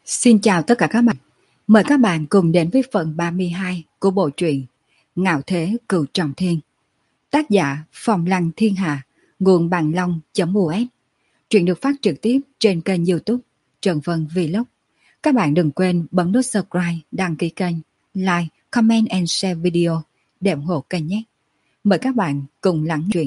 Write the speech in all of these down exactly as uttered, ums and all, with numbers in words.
Xin chào tất cả các bạn. Mời các bạn cùng đến với phần ba mươi hai của bộ truyện Ngạo Thế Cửu Trọng Thiên. Tác giả Phong Lăng Thiên Hà, nguồn bằng long.us. Truyện được phát trực tiếp trên kênh YouTube Trần Vân Vlog. Các bạn đừng quên bấm nút subscribe, đăng ký kênh, like, comment and share video để ủng hộ kênh nhé. Mời các bạn cùng lắng truyện.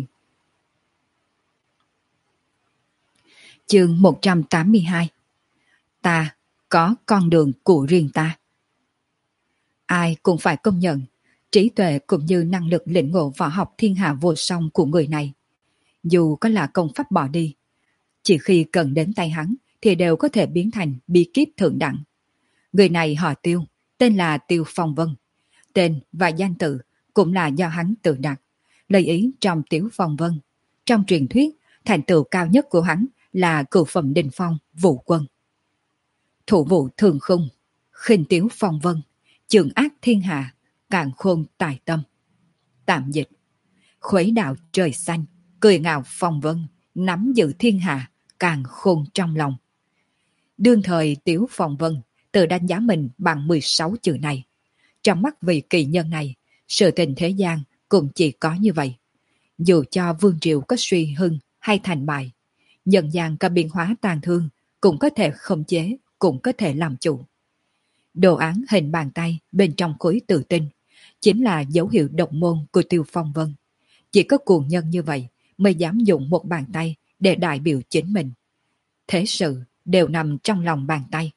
Chương một trăm tám mươi hai. Ta có con đường của riêng ta. Ai cũng phải công nhận trí tuệ cũng như năng lực lĩnh ngộ võ học thiên hạ vô song của người này. Dù có là công pháp bỏ đi, chỉ khi cần đến tay hắn thì đều có thể biến thành bí kíp thượng đẳng. Người này họ Tiêu, tên là Tiêu Phong Vân. Tên và danh tự cũng là do hắn tự đặt, lấy ý trong Tiểu Phong Vân. Trong truyền thuyết, thành tựu cao nhất của hắn là cửu phẩm đỉnh phong Vũ Quân. Thủ vụ thường khung, khinh tiếu phong vân, trường ác thiên hạ, càn khôn tài tâm. Tạm dịch: khuấy đạo trời xanh, cười ngạo phong vân, nắm giữ thiên hạ, càn khôn trong lòng. Đương thời Tiếu Phong Vân tự đánh giá mình bằng mười sáu chữ này. Trong mắt vị kỳ nhân này, sự tình thế gian cũng chỉ có như vậy. Dù cho vương triều có suy hưng hay thành bại, nhân gian có biến hóa tàn thương cũng có thể khống chế, cũng có thể làm chủ. Đồ án hình bàn tay bên trong khối tự tinh chính là dấu hiệu độc môn của Tiêu Phong Vân. Chỉ có cuồng nhân như vậy mới dám dùng một bàn tay để đại biểu chính mình. Thế sự đều nằm trong lòng bàn tay.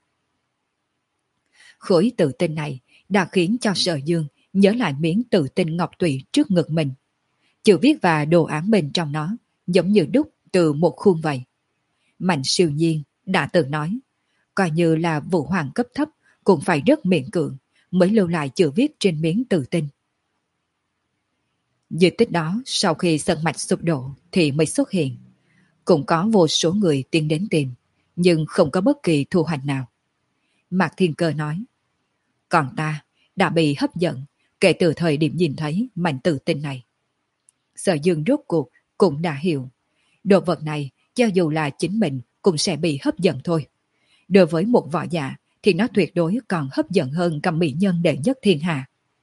Khối tự tinh này đã khiến cho Sở Dương nhớ lại miếng tự tinh ngọc tụy trước ngực mình. Chữ viết và đồ án bên trong nó giống như đúc từ một khuôn vậy. Mạnh Siêu Nhiên đã từng nói, coi như là vũ hoàng cấp thấp cũng phải rất miễn cưỡng mới lưu lại chữ viết trên miếng tự tinh. Di tích đó sau khi sơn mạch sụp đổ thì mới xuất hiện. Cũng có vô số người tiến đến tìm, nhưng không có bất kỳ thu hoạch nào. Mạc Thiên Cơ nói, còn ta đã bị hấp dẫn kể từ thời điểm nhìn thấy mảnh tự tinh này. Sở Dương rốt cuộc cũng đã hiểu, đồ vật này cho dù là chính mình cũng sẽ bị hấp dẫn thôi. Đối với một võ giả thì nó tuyệt đối còn hấp dẫn hơn cả mỹ nhân đệ nhất thiên hạ.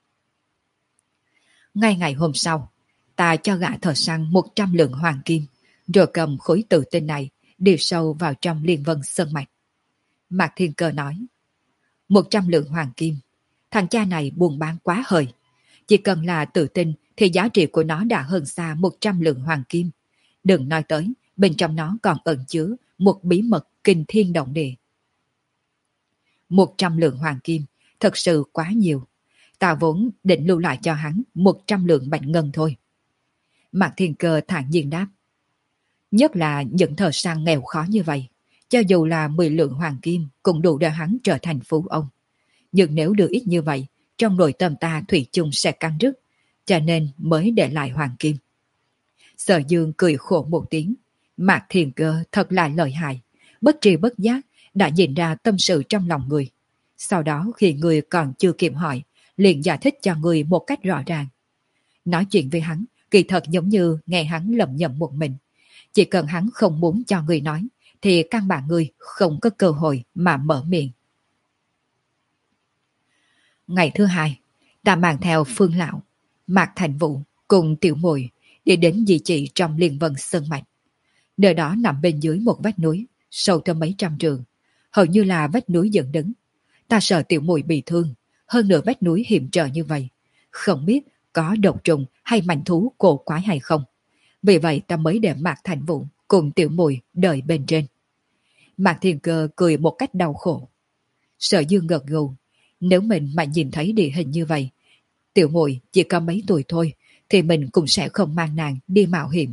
Ngay ngày hôm sau, ta cho gã thợ săn một trăm lượng hoàng kim, rồi cầm khối tự tinh này đi sâu vào trong Liên Vân Sơn Mạch. Mạc Thiên Cơ nói, một trăm lượng hoàng kim, thằng cha này buôn bán quá hời. Chỉ cần là tự tinh thì giá trị của nó đã hơn xa một trăm lượng hoàng kim. Đừng nói tới, bên trong nó còn ẩn chứa một bí mật kinh thiên động địa. Một trăm lượng hoàng kim, thật sự quá nhiều. Ta vốn định lưu lại cho hắn một trăm lượng bạch ngân thôi. Mạc Thiên Cơ thản nhiên đáp. Nhất là những thợ săn nghèo khó như vậy, cho dù là mười lượng hoàng kim cũng đủ để hắn trở thành phú ông. Nhưng nếu được ít như vậy, trong nội tâm ta thủy chung sẽ căng rứt, cho nên mới để lại hoàng kim. Sở Dương cười khổ một tiếng. Mạc Thiên Cơ thật là lợi hại, bất tri bất giác đã nhìn ra tâm sự trong lòng người. Sau đó khi người còn chưa kịp hỏi, liền giải thích cho người một cách rõ ràng. Nói chuyện với hắn, kỳ thật giống như nghe hắn lẩm nhẩm một mình. Chỉ cần hắn không muốn cho người nói, thì căn bản người không có cơ hội mà mở miệng. Ngày thứ hai, ta mang theo Phương Lão, Mạc Thành Vũ cùng Tiểu Muội đi đến di chỉ trong Liên Vân Sơn Mạch. Nơi đó nằm bên dưới một vách núi, sâu tới mấy trăm trượng, hầu như là vách núi dựng đứng. Ta sợ Tiểu Muội bị thương, hơn nữa vách núi hiểm trở như vậy, không biết có độc trùng hay manh thú cổ quái hay không. Vì vậy ta mới để Mạc Thành Vũ cùng Tiểu Muội đợi bên trên. Mạc Thiên Cơ cười một cách đau khổ. Sở Dương gật gù, nếu mình mà nhìn thấy địa hình như vậy, Tiểu Muội chỉ có mấy tuổi thôi, thì mình cũng sẽ không mang nàng đi mạo hiểm.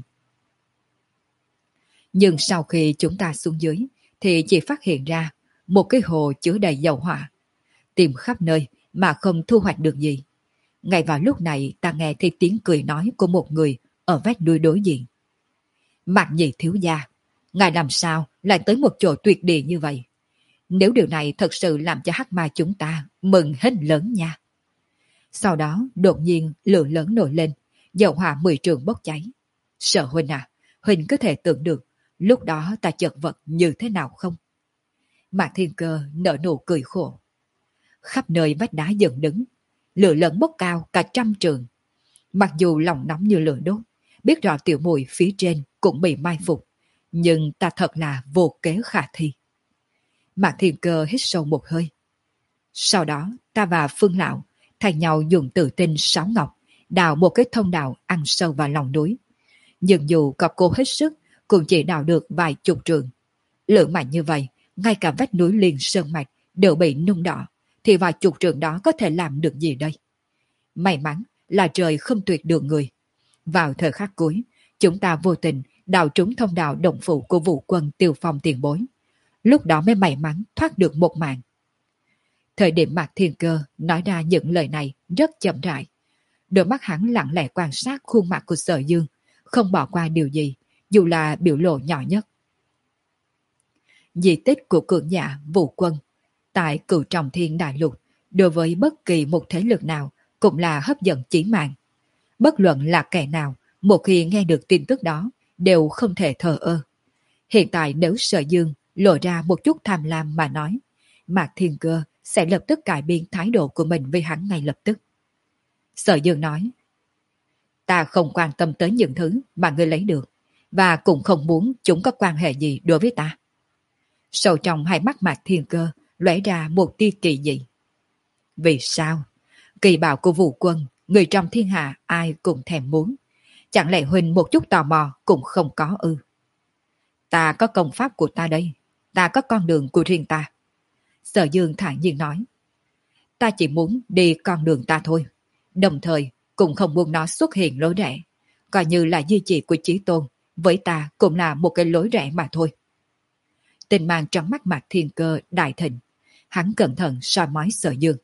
Nhưng sau khi chúng ta xuống dưới, thì chỉ phát hiện ra một cái hồ chứa đầy dầu hỏa. Tìm khắp nơi mà không thu hoạch được gì. Ngay vào lúc này ta nghe thấy tiếng cười nói của một người ở vách núi đối diện. Mạc Nhị thiếu gia, ngài làm sao lại tới một chỗ tuyệt địa như vậy? Nếu điều này thật sự làm cho hắc ma chúng ta mừng hết lớn nha. Sau đó đột nhiên lửa lớn nổi lên, dầu hỏa mười trường bốc cháy. Sở huynh à, huynh có thể tưởng được lúc đó ta chật vật như thế nào không? Mạc Thiên Cơ nở nụ cười khổ. Khắp nơi vách đá dựng đứng, lửa lớn bốc cao cả trăm trường. Mặc dù lòng nóng như lửa đốt, biết rõ tiểu muội phía trên cũng bị mai phục, nhưng ta thật là vô kế khả thi. Mạc Thiên Cơ hít sâu một hơi. Sau đó, ta và Phương Lão thay nhau dùng tự tinh sáo ngọc, đào một cái thông đạo ăn sâu vào lòng núi. Nhưng dù có cố hết sức, cũng chỉ đào được vài chục trường. Lửa mạnh như vậy, ngay cả vách núi liền sơn mạch đều bị nung đỏ, thì vài chục trường đó có thể làm được gì đây? May mắn là trời không tuyệt đường người. Vào thời khắc cuối, chúng ta vô tình đào trúng thông đạo động phủ của Vũ Quân Tiêu Phong tiền bối. Lúc đó mới may mắn thoát được một mạng. Thời điểm Mạc Thiên Cơ nói ra những lời này rất chậm rãi. Đôi mắt hắn lặng lẽ quan sát khuôn mặt của Sở Dương, không bỏ qua điều gì, dù là biểu lộ nhỏ nhất. Di tích của cường giả Vũ Quân tại Cửu Trọng Thiên Đại Lục đối với bất kỳ một thế lực nào cũng là hấp dẫn chí mạng. Bất luận là kẻ nào, một khi nghe được tin tức đó, đều không thể thờ ơ. Hiện tại nếu Sở Dương lộ ra một chút tham lam mà nói, Mạc Thiên Cơ sẽ lập tức cải biến thái độ của mình với hắn ngay lập tức. Sở Dương nói, ta không quan tâm tới những thứ mà ngươi lấy được, và cũng không muốn chúng có quan hệ gì đối với ta. Sâu trong hai mắt Mạc Thiên Cơ lóe ra một tia kỳ dị. Vì sao? Kỳ bảo của Vũ Quân, người trong thiên hạ ai cũng thèm muốn. Chẳng lẽ huynh một chút tò mò cũng không có ư? Ta có công pháp của ta đây, ta có con đường của riêng ta. Sở Dương thản nhiên nói, ta chỉ muốn đi con đường ta thôi, đồng thời cũng không muốn nó xuất hiện lối rẽ, coi như là duy trì của Chí Tôn, với ta cũng là một cái lối rẽ mà thôi. Tình mang trong mắt Mạc Thiên Cơ đại thịnh, hắn cẩn thận soi mói Sở Dương.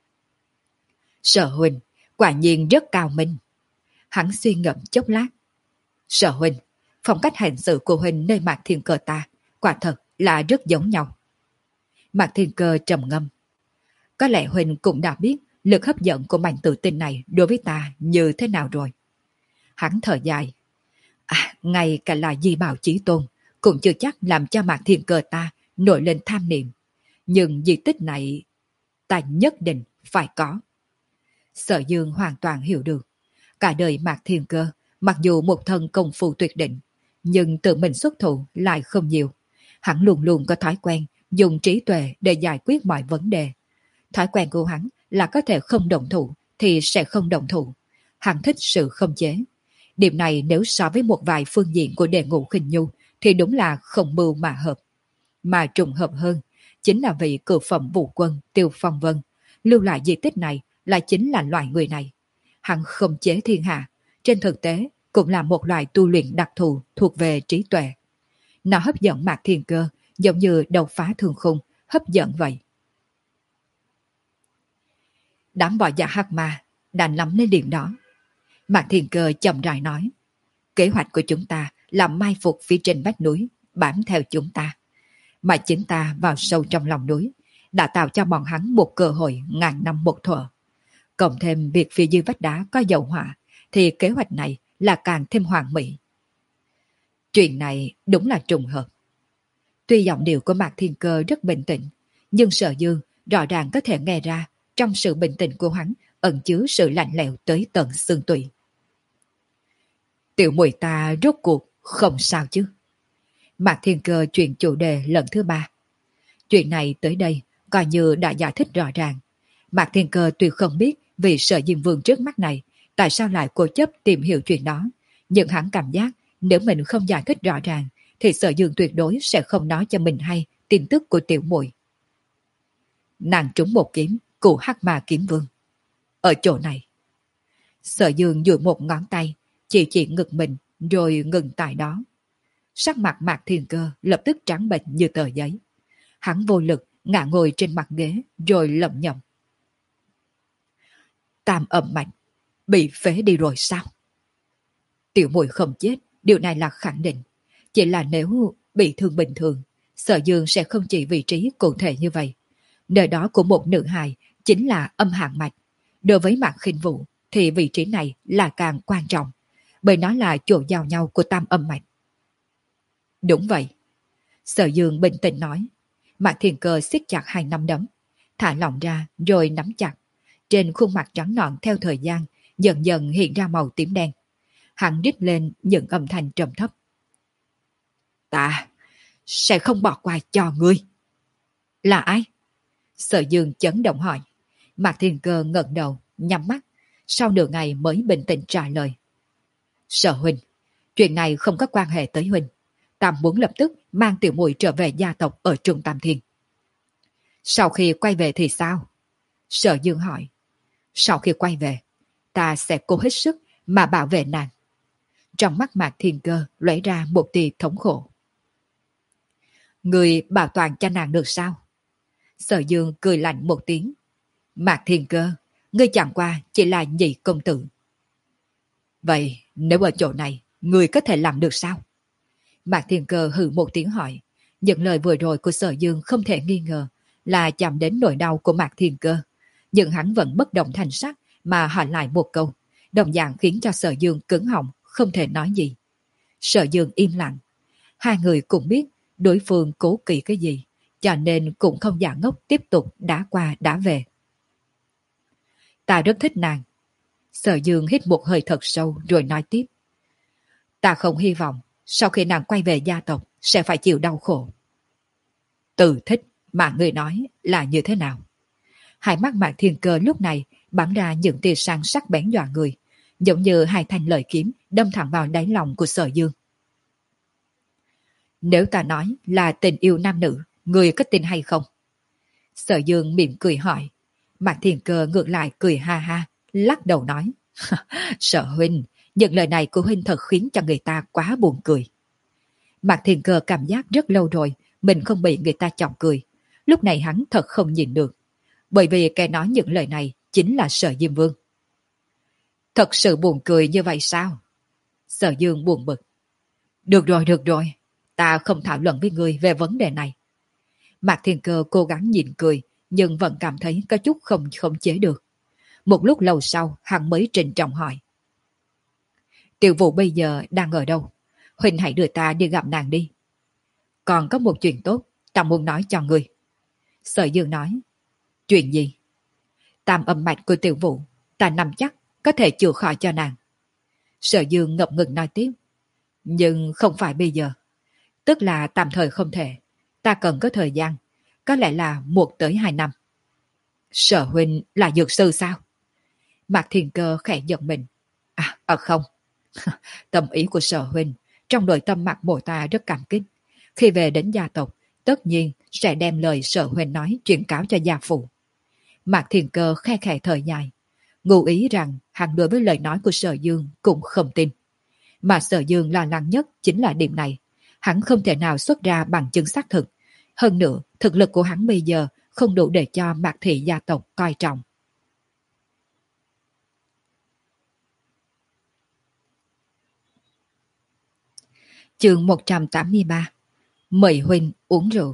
Sở huynh quả nhiên rất cao minh. Hắn suy ngẫm chốc lát. Sở huynh, phong cách hành xử của huynh nơi Mạc Thiên Cơ ta quả thật là rất giống nhau. Mạc Thiên Cơ trầm ngâm. Có lẽ huynh cũng đã biết lực hấp dẫn của mảnh tự tin này đối với ta như thế nào rồi. Hắn thở dài. À, ngay cả là Di Bảo Chí Tôn cũng chưa chắc làm cho Mạc Thiên Cơ ta nổi lên tham niệm. Nhưng di tích này ta nhất định phải có. Sở Dương hoàn toàn hiểu được. Cả đời Mạc Thiên Cơ, mặc dù một thân công phu tuyệt định, nhưng tự mình xuất thủ lại không nhiều. Hắn luôn luôn có thói quen dùng trí tuệ để giải quyết mọi vấn đề. Thói quen của hắn là có thể không động thủ thì sẽ không động thủ. Hắn thích sự không chế. Điểm này nếu so với một vài phương diện của Đề Ngũ Khinh Nhu thì đúng là không mưu mà hợp. Mà trùng hợp hơn chính là vị cửu phẩm Vũ Quân Tiêu Phong Vân lưu lại di tích này là chính là loại người này. Hắn không chế thiên hạ, trên thực tế cũng là một loại tu luyện đặc thù thuộc về trí tuệ. Nó hấp dẫn Mạc Thiên Cơ giống như đầu phá thương khung hấp dẫn vậy. Đám võ giả hắc ma đã nắm lấy điểm đó. Mạc Thiên Cơ chậm rãi nói, kế hoạch của chúng ta là mai phục phía trên vách núi, bám theo chúng ta. Mà chính ta vào sâu trong lòng núi, đã tạo cho bọn hắn một cơ hội ngàn năm một thuở. Cộng thêm việc phía dưới vách đá có dầu hỏa, thì kế hoạch này là càng thêm hoàn mỹ. Chuyện này đúng là trùng hợp. Tuy giọng điệu của Mạc Thiên Cơ rất bình tĩnh, nhưng Sở Dương rõ ràng có thể nghe ra trong sự bình tĩnh của hắn ẩn chứa sự lạnh lẽo tới tận xương tủy. Tiểu muội ta rốt cuộc không sao chứ? Mạc Thiên Cơ chuyển chủ đề lần thứ ba. Chuyện này tới đây coi như đã giải thích rõ ràng. Mạc Thiên Cơ tuy không biết vì Sở Diêm Vương trước mắt này tại sao lại cố chấp tìm hiểu chuyện đó, nhưng hắn cảm giác nếu mình không giải thích rõ ràng thì Sở Dương tuyệt đối sẽ không nói cho mình hay tin tức của tiểu muội. Nàng trúng một kiếm của Hắc Ma Kiếm Vương. Ở chỗ này. Sở Dương duỗi một ngón tay chỉ chỉ ngực mình rồi ngừng tại đó. Sắc mặt Mạc Thiên Cơ lập tức trắng bệch như tờ giấy. Hắn vô lực ngã ngồi trên mặt ghế rồi lẩm nhẩm. Tam âm mạch bị phế đi rồi sao? Tiểu muội không chết, điều này là khẳng định. Chỉ là nếu bị thương bình thường, Sở Dương sẽ không chỉ vị trí cụ thể như vậy. Nơi đó của một nữ hài chính là âm hạng mạch. Đối với Mạc Khinh Vũ thì vị trí này là càng quan trọng, bởi nó là chỗ giao nhau của tam âm mạch. Đúng vậy. Sở Dương bình tĩnh nói. Mạc Thiên Cơ siết chặt hai nắm đấm, thả lỏng ra rồi nắm chặt. Trên khuôn mặt trắng nõn theo thời gian dần dần hiện ra màu tím đen. Hắn rít lên những âm thanh trầm thấp. Ta sẽ không bỏ qua cho ngươi. Là ai? Sở Dương chấn động hỏi. Mạc Thiên Cơ ngẩng đầu, nhắm mắt, sau nửa ngày mới bình tĩnh trả lời. Sở huynh, chuyện này không có quan hệ tới huynh. Ta muốn lập tức mang tiểu muội trở về gia tộc ở Trung Tam Thiên. Sau khi quay về thì sao? Sở Dương hỏi. Sau khi quay về, ta sẽ cố hết sức mà bảo vệ nàng. Trong mắt Mạc Thiên Cơ lóe ra một tia thống khổ. Người bảo toàn cho nàng được sao? Sở Dương cười lạnh một tiếng. Mạc Thiên Cơ, ngươi chẳng qua chỉ là nhị công tử. Vậy nếu ở chỗ này, ngươi có thể làm được sao? Mạc Thiên Cơ hừ một tiếng hỏi. Những lời vừa rồi của Sở Dương không thể nghi ngờ là chạm đến nỗi đau của Mạc Thiên Cơ. Nhưng hắn vẫn bất động thành sắc mà hỏi lại một câu, đồng dạng khiến cho Sở Dương cứng họng, không thể nói gì. Sở Dương im lặng. Hai người cũng biết đối phương cố kỵ cái gì, cho nên cũng không giả ngốc tiếp tục đá qua đá về. Ta rất thích nàng. Sở Dương hít một hơi thật sâu rồi nói tiếp. Ta không hy vọng sau khi nàng quay về gia tộc sẽ phải chịu đau khổ. Từ thích mà người nói là như thế nào? Hai mắt Mạc Thiên Cơ lúc này bắn ra những tia sáng sắc bén dọa người, giống như hai thanh lợi kiếm đâm thẳng vào đáy lòng của Sở Dương. Nếu ta nói là tình yêu nam nữ, người có tin hay không? Sở Dương mỉm cười hỏi. Mạc Thiên Cơ ngược lại cười ha ha, lắc đầu nói. Sở huynh, những lời này của huynh thật khiến cho người ta quá buồn cười. Mạc Thiên Cơ cảm giác rất lâu rồi mình không bị người ta chọc cười. Lúc này hắn thật không nhìn được. Bởi vì kẻ nói những lời này chính là Sở Diêm Vương. Thật sự buồn cười như vậy sao? Sở Dương buồn bực. Được rồi, được rồi. Ta không thảo luận với ngươi về vấn đề này. Mạc Thiên Cơ cố gắng nhịn cười, nhưng vẫn cảm thấy có chút không khống chế được. Một lúc lâu sau, hắn mới trịnh trọng hỏi. Tiểu Vũ bây giờ đang ở đâu? Huynh hãy đưa ta đi gặp nàng đi. Còn có một chuyện tốt, ta muốn nói cho ngươi. Sở Dương nói. Chuyện gì? Tam âm mạch của Tiểu Vũ, ta nắm chắc có thể chữa khỏi cho nàng. Sở Dương ngập ngừng nói tiếp. Nhưng không phải bây giờ. Tức là tạm thời không thể. Ta cần có thời gian. Có lẽ là một tới hai năm. Sở huynh là dược sư sao? Mạc Thiên Cơ khẽ giật mình. À, à không. Tâm ý của Sở huynh trong nội tâm Mạc Mộ ta rất cảm kích. Khi về đến gia tộc, tất nhiên sẽ đem lời Sở huynh nói truyền cáo cho gia phụ. Mạc Thiên Cơ khe khẽ thở dài, ngụ ý rằng hắn đối với lời nói của Sở Dương cũng không tin. Mà Sở Dương lo lắng nhất chính là điểm này. Hắn không thể nào xuất ra bằng chứng xác thực. Hơn nữa, thực lực của hắn bây giờ không đủ để cho Mạc thị gia tộc coi trọng. Chương một trăm tám mươi ba. Mời huynh uống rượu.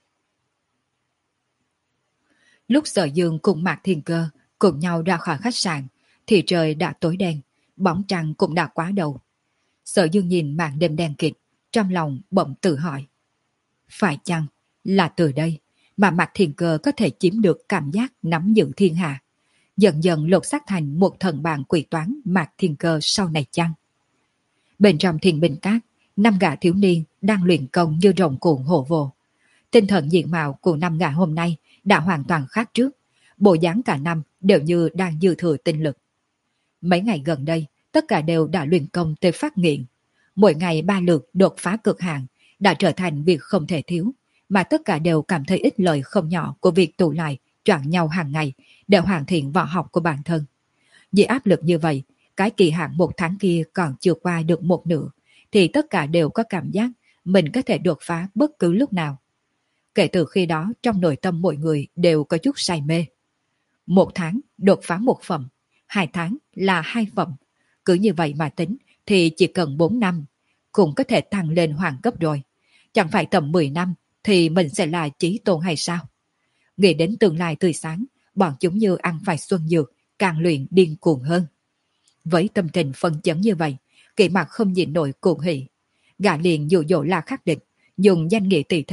Lúc Sở Dương cùng Mạc Thiên Cơ cùng nhau ra khỏi khách sạn thì trời đã tối đen, bóng trăng cũng đã quá đầu. Sở Dương nhìn màn đêm đen kịt, trong lòng bỗng tự hỏi. Phải chăng là từ đây mà Mạc Thiên Cơ có thể chiếm được cảm giác nắm giữ thiên hạ, dần dần lột xác thành một thần bàn quỷ toán Mạc Thiên Cơ sau này chăng? Bên trong Thiên Bình Các, năm gã thiếu niên đang luyện công như rồng cuộn hổ vồ. Tinh thần diện mạo của năm gã hôm nay đã hoàn toàn khác trước, bộ dáng cả năm đều như đang dư thừa tinh lực. Mấy ngày gần đây, tất cả đều đã luyện công tới phát nghiện. Mỗi ngày ba lượt đột phá cực hạn đã trở thành việc không thể thiếu, mà tất cả đều cảm thấy ích lợi không nhỏ của việc tụ lại, choạng nhau hàng ngày để hoàn thiện võ học của bản thân. Vì áp lực như vậy, cái kỳ hạn một tháng kia còn chưa qua được một nửa, thì tất cả đều có cảm giác mình có thể đột phá bất cứ lúc nào. Kể từ khi đó, trong nội tâm mọi người đều có chút say mê. Một tháng đột phá một phẩm, hai tháng là hai phẩm. Cứ như vậy mà tính thì chỉ cần bốn năm cũng có thể tăng lên hoàng cấp rồi. Chẳng phải tầm mười năm thì mình sẽ là chí tôn hay sao? Nghĩ đến tương lai tươi sáng, bọn chúng như ăn phải xuân dược, càng luyện điên cuồng hơn. Với tâm tình phân chấn như vậy, Kỷ Mặc không nhịn nổi cuồng hỉ. Gã liền dụ dỗ La Khắc Địch, dùng danh nghĩa tỷ thí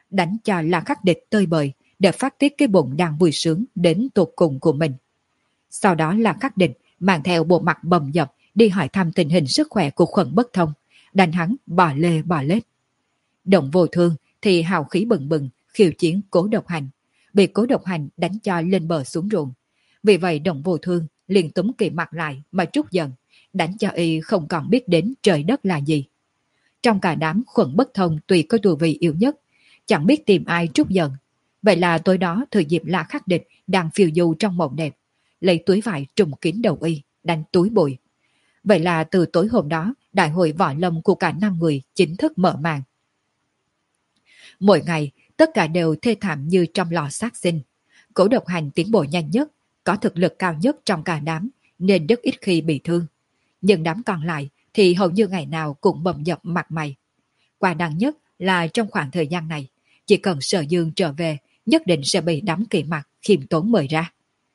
đánh cho La Khắc Địch tơi bời để phát tiết cái bụng đang vui sướng đến tột cùng của mình. Sau đó La Khắc Địch mang theo bộ mặt bầm dập đi hỏi thăm tình hình sức khỏe của Khuẩn Bất Thông, đánh hắn bò lê bò lết. Động Vô Thương thì hào khí bừng bừng khiêu chiến Cố Độc Hành, bị Cố Độc Hành đánh cho lên bờ xuống ruộng. Vì vậy Động Vô Thương liền túm Kỳ Mặc lại mà trút giận, đánh cho y không còn biết đến trời đất là gì. Trong cả đám, Khuẩn Bất Thông tuy có tu vi yếu nhất, chẳng biết tìm ai trút giận. Vậy là tối đó thời dịp La Khắc Địch đang phiêu du trong mộng đẹp, lấy túi vải trùm kín đầu y, đánh túi bụi. Vậy là từ tối hôm đó, đại hội võ lâm của cả năm người chính thức mở màn. Mỗi ngày, tất cả đều thê thảm như trong lò sát sinh. Cố Độc Hành tiến bộ nhanh nhất, có thực lực cao nhất trong cả đám, nên rất ít khi bị thương. Nhưng đám còn lại thì hầu như ngày nào cũng bầm dập mặt mày. Quả đáng nhất là trong khoảng thời gian này, chỉ cần Sở Dương trở về, nhất định sẽ bị đám Kỳ Mặc khiêm tốn mời ra.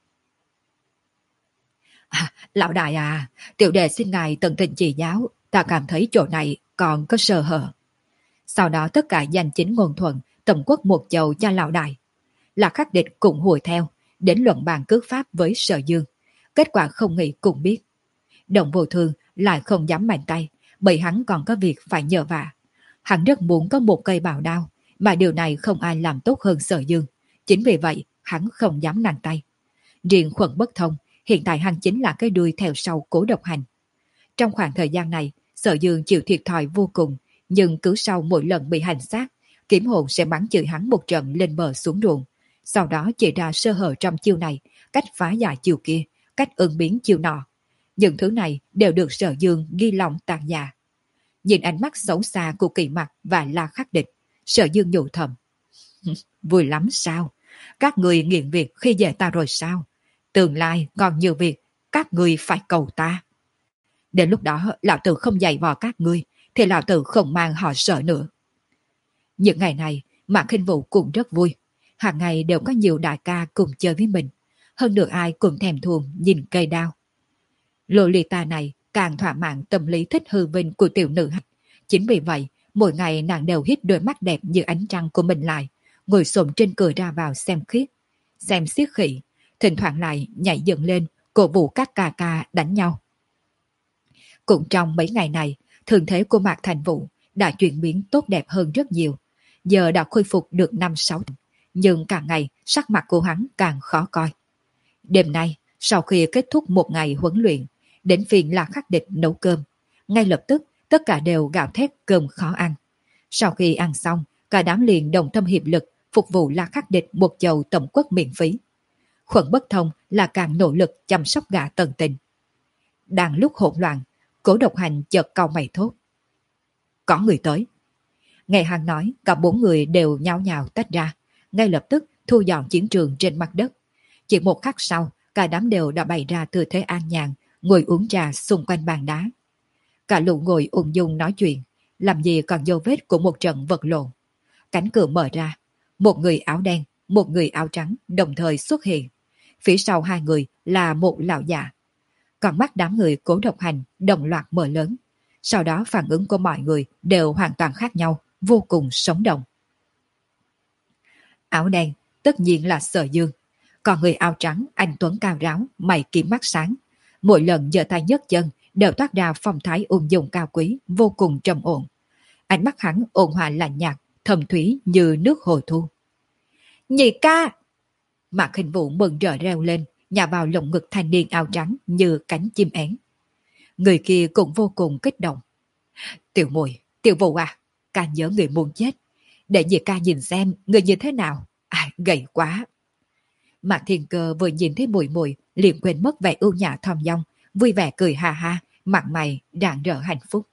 À, lão đại à, tiểu đệ xin ngài tận tình chỉ giáo, ta cảm thấy chỗ này còn có sơ hở. Sau đó tất cả danh chính ngôn thuận, tầm quốc một chầu cho lão đại. La Khắc Địch cũng hùa theo, đến luận bàn cước pháp với Sở Dương. Kết quả không nghĩ cũng biết. Động Vô Thương lại không dám mạnh tay, bởi hắn còn có việc phải nhờ vả. Hắn rất muốn có một cây bào đao, mà điều này không ai làm tốt hơn Sở Dương. Chính vì vậy, hắn không dám nặng tay. Riêng Khuẩn Bất Thông, hiện tại hắn chính là cái đuôi theo sau Cố Độc Hành. Trong khoảng thời gian này, Sở Dương chịu thiệt thòi vô cùng, nhưng cứ sau mỗi lần bị hành xác, Kiếm Hồn sẽ bắn chửi hắn một trận lên bờ xuống ruộng. Sau đó chỉ ra sơ hở trong chiêu này, cách phá giải chiêu kia, cách ứng biến chiêu nọ. Những thứ này đều được Sở Dương ghi lòng tàn dạ. Nhìn ánh mắt xấu xa của Kỳ Mặc và La Khắc Địch, Sở Dương nhủ thầm. Vui lắm sao? Các người nghiện việc khi dễ ta rồi sao? Tương lai còn nhiều việc, các người phải cầu ta. Đến lúc đó lão tử không dạy vò các ngươi, thì lão tử không mang họ Sở nữa. Những ngày này, Mạc Khinh Vũ cũng rất vui. Hàng ngày đều có nhiều đại ca cùng chơi với mình. Hơn được ai cũng thèm thuồng nhìn cây đao. Lolita này càng thỏa mãn tâm lý thích hư vinh của tiểu nữ hạch. Chính vì vậy, mỗi ngày nàng đều hít đôi mắt đẹp như ánh trăng của mình lại, ngồi xổm trên cửa ra vào xem khiết, xem xiết khỉ, thỉnh thoảng lại nhảy dựng lên, cổ vũ các ca ca đánh nhau. Cũng trong mấy ngày này, thường thế của Mạc Thành Vũ đã chuyển biến tốt đẹp hơn rất nhiều. Giờ đã khôi phục được năm sáu, nhưng càng ngày sắc mặt của hắn càng khó coi. Đêm nay, sau khi kết thúc một ngày huấn luyện, đến phiên La Khắc Địch nấu cơm. Ngay lập tức, tất cả đều gào thét cơm khó ăn. Sau khi ăn xong, cả đám liền đồng tâm hiệp lực phục vụ La Khắc Địch một chầu tẩm quất miễn phí. Khuẩn Bất Thông là càng nỗ lực chăm sóc gã tận tình. Đang lúc hỗn loạn, Cố Độc Hành chợt cau mày thốt. Có người tới. Nghe hắn nói, cả bốn người đều nhao nhao tách ra, ngay lập tức thu dọn chiến trường trên mặt đất. Chỉ một khắc sau, cả đám đều đã bày ra tư thế an nhàn, ngồi uống trà xung quanh bàn đá. Cả lũ ngồi ung dung nói chuyện, làm gì còn dấu vết của một trận vật lộn. Cánh cửa mở ra, một người áo đen, một người áo trắng đồng thời xuất hiện. Phía sau hai người là một lão già. Còn mắt đám người Cố Độc Hành đồng loạt mở lớn. Sau đó phản ứng của mọi người đều hoàn toàn khác nhau, vô cùng sống động. Áo đen tất nhiên là Sở Dương. Còn người áo trắng, anh tuấn cao ráo, mày kiếm mắt sáng. Mỗi lần giơ tay nhấc chân đều toát ra phong thái ung dung cao quý, vô cùng trầm ổn. Ánh mắt hắn ôn hòa lạnh nhạt, thầm thúy như nước hồ thu. Nhị ca! Mạc Khinh Vũ mừng rỡ reo lên, nhào vào lồng ngực thanh niên áo trắng như cánh chim én. Người kia cũng vô cùng kích động. Tiểu Mùi, Tiểu Vũ à, ca nhớ người muốn chết. Để nhị ca nhìn xem người như thế nào. À, gầy quá. Mạc Thiên Cơ vừa nhìn thấy Mùi Mùi liền quên mất vẻ ưu nhã thong dong, vui vẻ cười ha ha, mặt mày rạng rỡ hạnh phúc.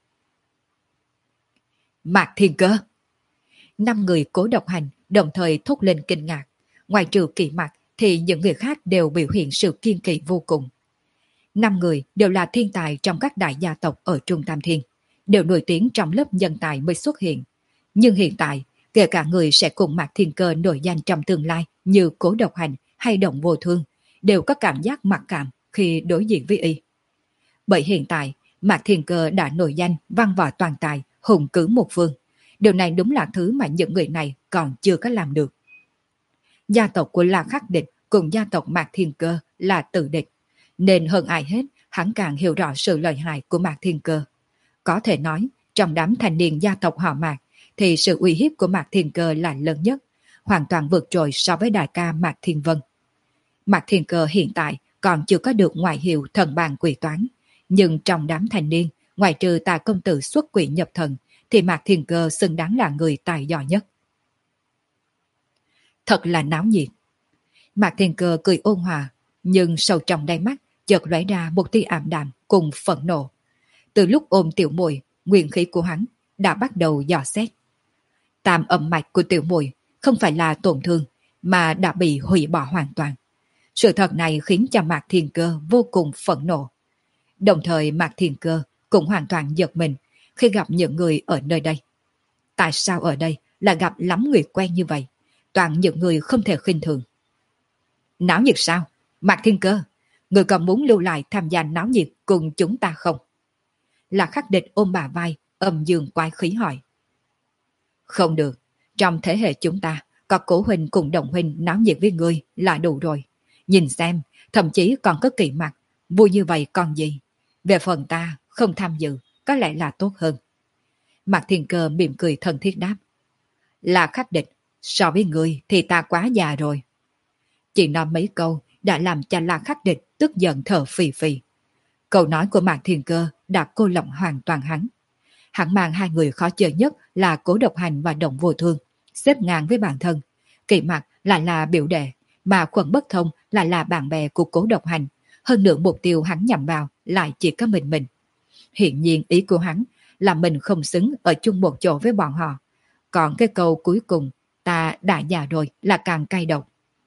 Mạc Thiên Cơ! Năm người Cố Độc Hành đồng thời thốt lên kinh ngạc. Ngoài trừ Kỳ Mặc thì những người khác đều biểu hiện sự kiên kỵ vô cùng. Năm người đều là thiên tài trong các đại gia tộc ở Trung Tam Thiên, đều nổi tiếng trong lớp nhân tài mới xuất hiện. Nhưng hiện tại, kể cả người sẽ cùng Mạc Thiên Cơ nổi danh trong tương lai như Cố Độc Hành hay Động Vô Thương, đều có cảm giác mặc cảm khi đối diện với y. Bởi hiện tại, Mạc Thiên Cơ đã nổi danh văn võ toàn tài, hùng cứ một phương. Điều này đúng là thứ mà những người này còn chưa có làm được. Gia tộc của La Khắc Địch cùng gia tộc Mạc Thiên Cơ là tử địch, nên hơn ai hết hắn càng hiểu rõ sự lợi hại của Mạc Thiên Cơ. Có thể nói, trong đám thành niên gia tộc họ Mạc, thì sự uy hiếp của Mạc Thiên Cơ là lớn nhất, hoàn toàn vượt trội so với đại ca Mạc Thiên Vân. Mạc Thiên Cơ hiện tại còn chưa có được ngoại hiệu thần bàn quỷ toán, nhưng trong đám thành niên, ngoại trừ Tà công tử xuất quỷ nhập thần, thì Mạc Thiên Cơ xứng đáng là người tài giỏi nhất. Thật là náo nhiệt. Mạc Thiên Cơ cười ôn hòa, nhưng sâu trong đáy mắt chợt lóe ra một tia ảm đạm cùng phẫn nộ. Từ lúc ôm tiểu muội, nguyên khí của hắn đã bắt đầu dò xét. Tam âm mạch của tiểu muội không phải là tổn thương, mà đã bị hủy bỏ hoàn toàn. Sự thật này khiến cho Mạc Thiên Cơ vô cùng phẫn nộ. Đồng thời Mạc Thiên Cơ cũng hoàn toàn giật mình khi gặp những người ở nơi đây. Tại sao ở đây lại gặp lắm người quen như vậy? Toàn những người không thể khinh thường. Náo nhiệt sao? Mạc Thiên Cơ, người còn muốn lưu lại tham gia náo nhiệt cùng chúng ta không? Là Khắc Địch ôm bà vai, âm dương quái khí hỏi. Không được, trong thế hệ chúng ta, có Cố huynh cùng Đồng huynh náo nhiệt với ngươi là đủ rồi. Nhìn xem, thậm chí còn có Kỵ Mặc, vui như vậy còn gì? Về phần ta, không tham dự, có lẽ là tốt hơn. Mạc Thiên Cơ mỉm cười thân thiết đáp. Là Khắc Địch, so với ngươi thì ta quá già rồi. Chỉ nói mấy câu đã làm cho La Khắc Địch tức giận thở phì phì. Câu nói của Mạc Thiên Cơ đã cô lập hoàn toàn hắn. Hắn mang hai người khó chơi nhất là Cố Độc Hành và Đồng Vô Thương, xếp ngang với bản thân. Kỵ Mặc lại là biểu đệ, mà Khuẩn Bất Thông lại là bạn bè của Cố Độc Hành. Hơn nữa mục tiêu hắn nhằm vào lại chỉ có mình mình. Hiện nhiên ý của hắn là mình không xứng ở chung một chỗ với bọn họ. Còn cái câu cuối cùng, ta đã già rồi, là càng cay độc.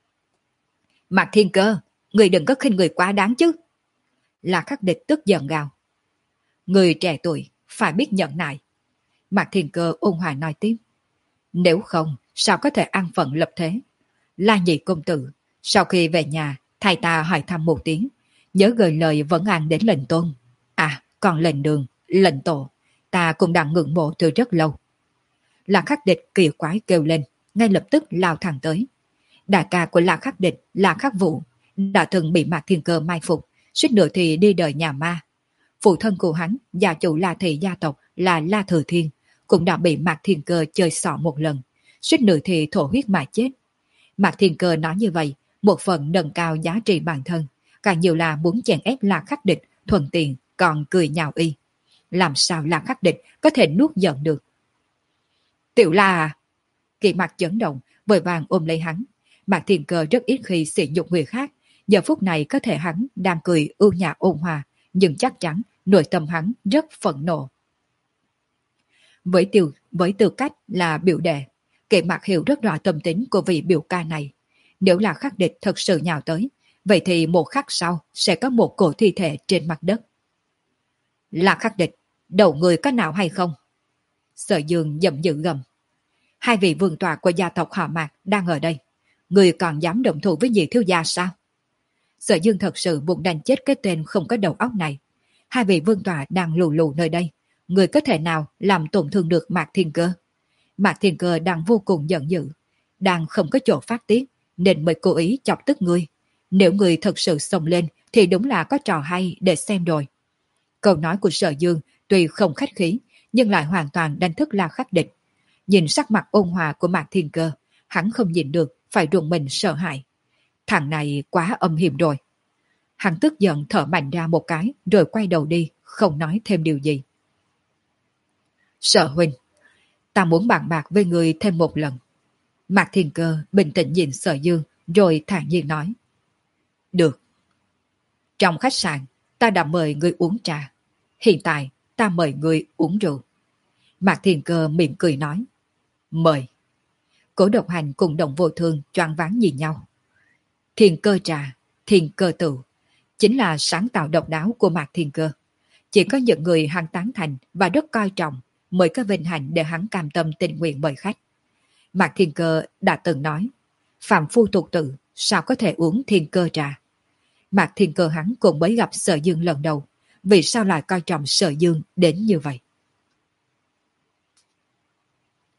Mạc Thiên Cơ, người đừng có khinh người quá đáng chứ. Là Khắc Địch tức giận gào. Người trẻ tuổi phải biết nhận nại. Mạc Thiên Cơ ôn hòa nói tiếp. Nếu không, sao có thể an phận lập thế? La Nhị công tử, sau khi về nhà, thầy ta hỏi thăm một tiếng, nhớ gửi lời vấn an đến lệnh tôn. À, còn lệnh đường, lệnh tổ, ta cũng đang ngưỡng mộ từ rất lâu. La Khắc Địch kỳ quái kêu lên, ngay lập tức lao thẳng tới. Đại ca của La Khắc Địch, La Khắc Vũ, đã từng bị Mạc Thiên Cơ mai phục, suýt nữa thì đi đời nhà ma. Phụ thân của hắn, gia chủ La Thị gia tộc là La Thừa Thiên, cũng đã bị Mạc Thiên Cơ chơi xỏ một lần, suýt nữa thì thổ huyết mà chết. Mạc Thiên Cơ nói như vậy, một phần nâng cao giá trị bản thân, càng nhiều là muốn chèn ép La Khắc Địch, thuận tiện còn cười nhạo y. Làm sao La Khắc Địch có thể nuốt giận được? Tiểu La à? Kỵ Mặc chấn động, vội vàng ôm lấy hắn. Mạc Thiên Cơ rất ít khi sỉ nhục người khác, giờ phút này có thể hắn đang cười ưu nhã ôn hòa, nhưng chắc chắn nội tâm hắn rất phẫn nộ. Với tiêu với tư cách là biểu đệ, Kỵ Mặc hiểu rất rõ tâm tính của vị biểu ca này. Nếu là Khắc Địch thật sự nhào tới, vậy thì một khắc sau sẽ có một cổ thi thể trên mặt đất. Là Khắc Địch, đầu người có nào hay không? Sở Dương giận dữ gầm. Hai vị vương tọa của gia tộc họ Mạc đang ở đây, người còn dám động thủ với Nhị thiếu gia sao? Sở Dương thật sự muốn đánh chết cái tên không có đầu óc này. Hai vị vương tọa đang lù lù nơi đây, người có thể nào làm tổn thương được Mạc Thiên Cơ? Mạc Thiên Cơ đang vô cùng giận dữ, đang không có chỗ phát tiết, nên mới cố ý chọc tức ngươi. Nếu người thật sự xông lên thì đúng là có trò hay để xem rồi. Câu nói của Sở Dương tuy không khách khí, nhưng lại hoàn toàn đánh thức La Khắc Địch. Nhìn sắc mặt ôn hòa của Mạc Thiên Cơ, hắn không nhìn được, phải rùng mình sợ hãi. Thằng này quá âm hiểm rồi. Hắn tức giận thở mạnh ra một cái, rồi quay đầu đi, không nói thêm điều gì. Sở huynh, ta muốn bàn bạc với người thêm một lần. Mạc Thiên Cơ bình tĩnh nhìn Sở Dương, rồi thản nhiên nói. Được. Trong khách sạn, ta đã mời người uống trà. Hiện tại, ta mời người uống rượu. Mạc Thiên Cơ mỉm cười nói. Mời. Cố Độc Hành cùng Đồng Vô Thương choáng váng nhìn nhau. Thiên cơ trà, thiên cơ tự, chính là sáng tạo độc đáo của Mạc Thiên Cơ. Chỉ có những người hắn tán thành và rất coi trọng mới có vinh hạnh để hắn cam tâm tình nguyện mời khách. Mạc Thiên Cơ đã từng nói, phàm phu tục tử sao có thể uống thiên cơ trà. Mạc Thiên Cơ hắn cũng mới gặp Sở Dương lần đầu, vì sao lại coi trọng Sở Dương đến như vậy?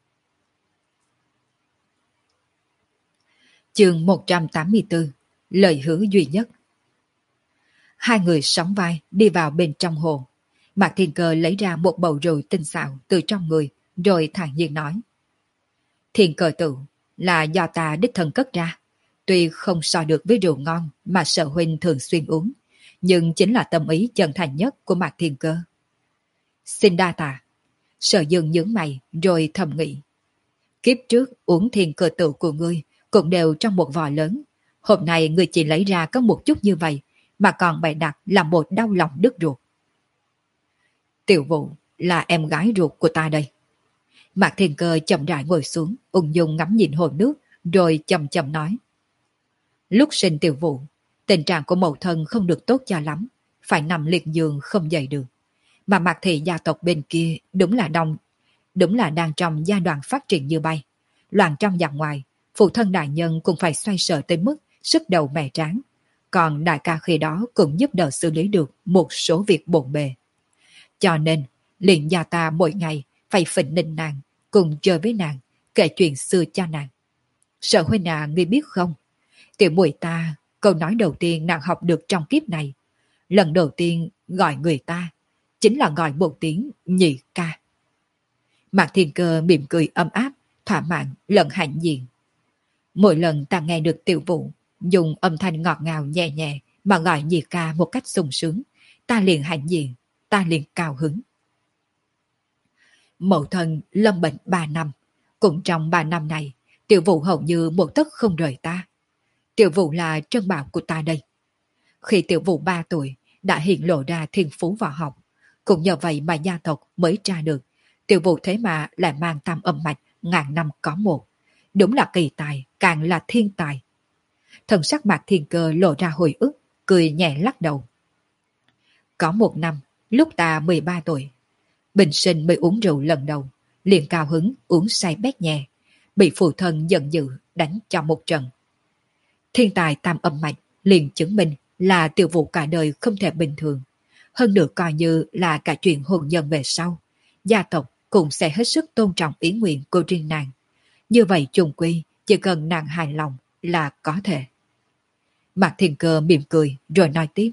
Chương một trăm tám mươi tư. Lời hứa duy nhất. Hai người sóng vai đi vào bên trong hồ. Mạc Thiên Cơ lấy ra một bầu rượu tinh xảo từ trong người, rồi thản nhiên nói. Thiên Cơ Tựu là do ta đích thân cất ra. Tuy không so được với rượu ngon mà Sở huynh thường xuyên uống, nhưng chính là tâm ý chân thành nhất của Mạc Thiên Cơ. Xin đa tạ. Sở Dương nhướng mày rồi thầm nghĩ. Kiếp trước uống Thiên Cơ Tựu của ngươi cũng đều trong một vò lớn. Hôm nay ngươi chỉ lấy ra có một chút như vậy mà còn bày đặt làm một đau lòng đứt ruột. Tiểu Vũ là em gái ruột của ta đây. Mạc Thiên Cơ chậm rãi ngồi xuống, ung dung ngắm nhìn hồ nước, rồi chậm chậm nói. Lúc sinh Tiểu Vũ, tình trạng của mẫu thân không được tốt cho lắm, phải nằm liệt giường không dậy được. Mà Mạc thị gia tộc bên kia đúng là đông, đúng là đang trong giai đoạn phát triển như bay. Loạn trong giặc ngoài, phụ thân đại nhân cũng phải xoay sở tới mức sức đầu mẻ tráng. Còn đại ca khi đó cũng giúp đỡ xử lý được một số việc bộn bề. Cho nên, liền gia ta mỗi ngày phải phỉnh ninh nàng, cùng chơi với nàng, kể chuyện xưa cho nàng. Sở huynh à, ngươi biết không? Tiểu muội ta, câu nói đầu tiên nàng học được trong kiếp này. Lần đầu tiên gọi người ta, chính là gọi một tiếng nhị ca. Mạc Thiên Cơ mỉm cười ấm áp, thỏa mãn lẫn hãnh diện. Mỗi lần ta nghe được Tiểu Vũ dùng âm thanh ngọt ngào nhẹ nhẹ mà gọi nhị ca một cách sung sướng, ta liền hãnh diện, ta liền cao hứng. Mẫu thân lâm bệnh ba năm, cũng trong ba năm này, Tiểu Vũ hầu như một tấc không rời ta. Tiểu Vũ là trân bảo của ta đây. Khi Tiểu Vũ ba tuổi đã hiện lộ ra thiên phú võ học, cũng nhờ vậy mà gia tộc mới tra được Tiểu Vũ thế mà lại mang tam âm mạch ngàn năm có một. Đúng là kỳ tài, càng là thiên tài. Thần sắc Mạc Thiên Cơ lộ ra hồi ức, cười nhẹ lắc đầu. Có một năm, lúc ta mười ba tuổi, bình sinh mới uống rượu lần đầu, liền cao hứng uống say bét nhẹ, bị phụ thân giận dữ đánh cho một trận. Thiên tài tam âm mạch liền chứng minh là Tiểu Vũ cả đời không thể bình thường. Hơn nữa coi như là cả chuyện hôn nhân về sau, gia tộc cũng sẽ hết sức tôn trọng ý nguyện của riêng nàng. Như vậy chung quy, chỉ cần nàng hài lòng là có thể. Mạc Thiên Cơ mỉm cười rồi nói tiếp.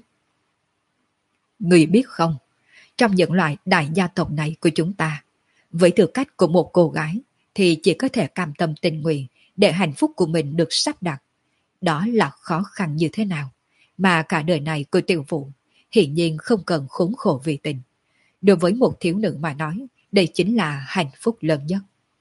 Người biết không, trong những loại đại gia tộc này của chúng ta, với tư cách của một cô gái thì chỉ có thể cam tâm tình nguyện để hạnh phúc của mình được sắp đặt. Đó là khó khăn như thế nào, mà cả đời này của Tiểu Vũ hiển nhiên không cần khốn khổ vì tình. Đối với một thiếu nữ mà nói, đây chính là hạnh phúc lớn nhất.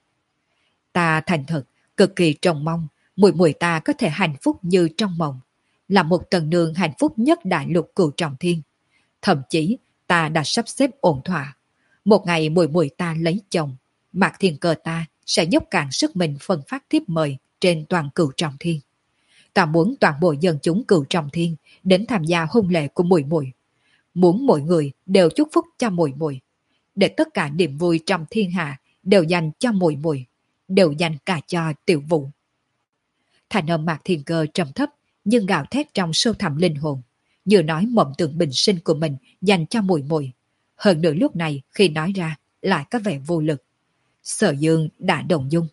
Ta thành thật, cực kỳ trông mong muội muội ta có thể hạnh phúc như trong mộng, là một tần nương hạnh phúc nhất đại lục Cửu Trọng Thiên. Thậm chí ta đã sắp xếp ổn thỏa. Một ngày muội muội ta lấy chồng, Mạc Thiên Cơ ta sẽ dốc cạn sức mình phân phát thiếp mời trên toàn Cửu Trọng Thiên. Ta muốn toàn bộ dân chúng Cửu Trọng Thiên đến tham gia hôn lễ của muội muội, muốn mọi người đều chúc phúc cho muội muội, để tất cả niềm vui trong thiên hạ đều dành cho muội muội, đều dành cả cho Tiểu Vũ. Thành âm Mạc Thiên Cơ trầm thấp nhưng gào thét trong sâu thẳm linh hồn, như nói mộng tưởng bình sinh của mình dành cho muội muội. Hơn nữa lúc này khi nói ra lại có vẻ vô lực. Sở Dương đã động dung.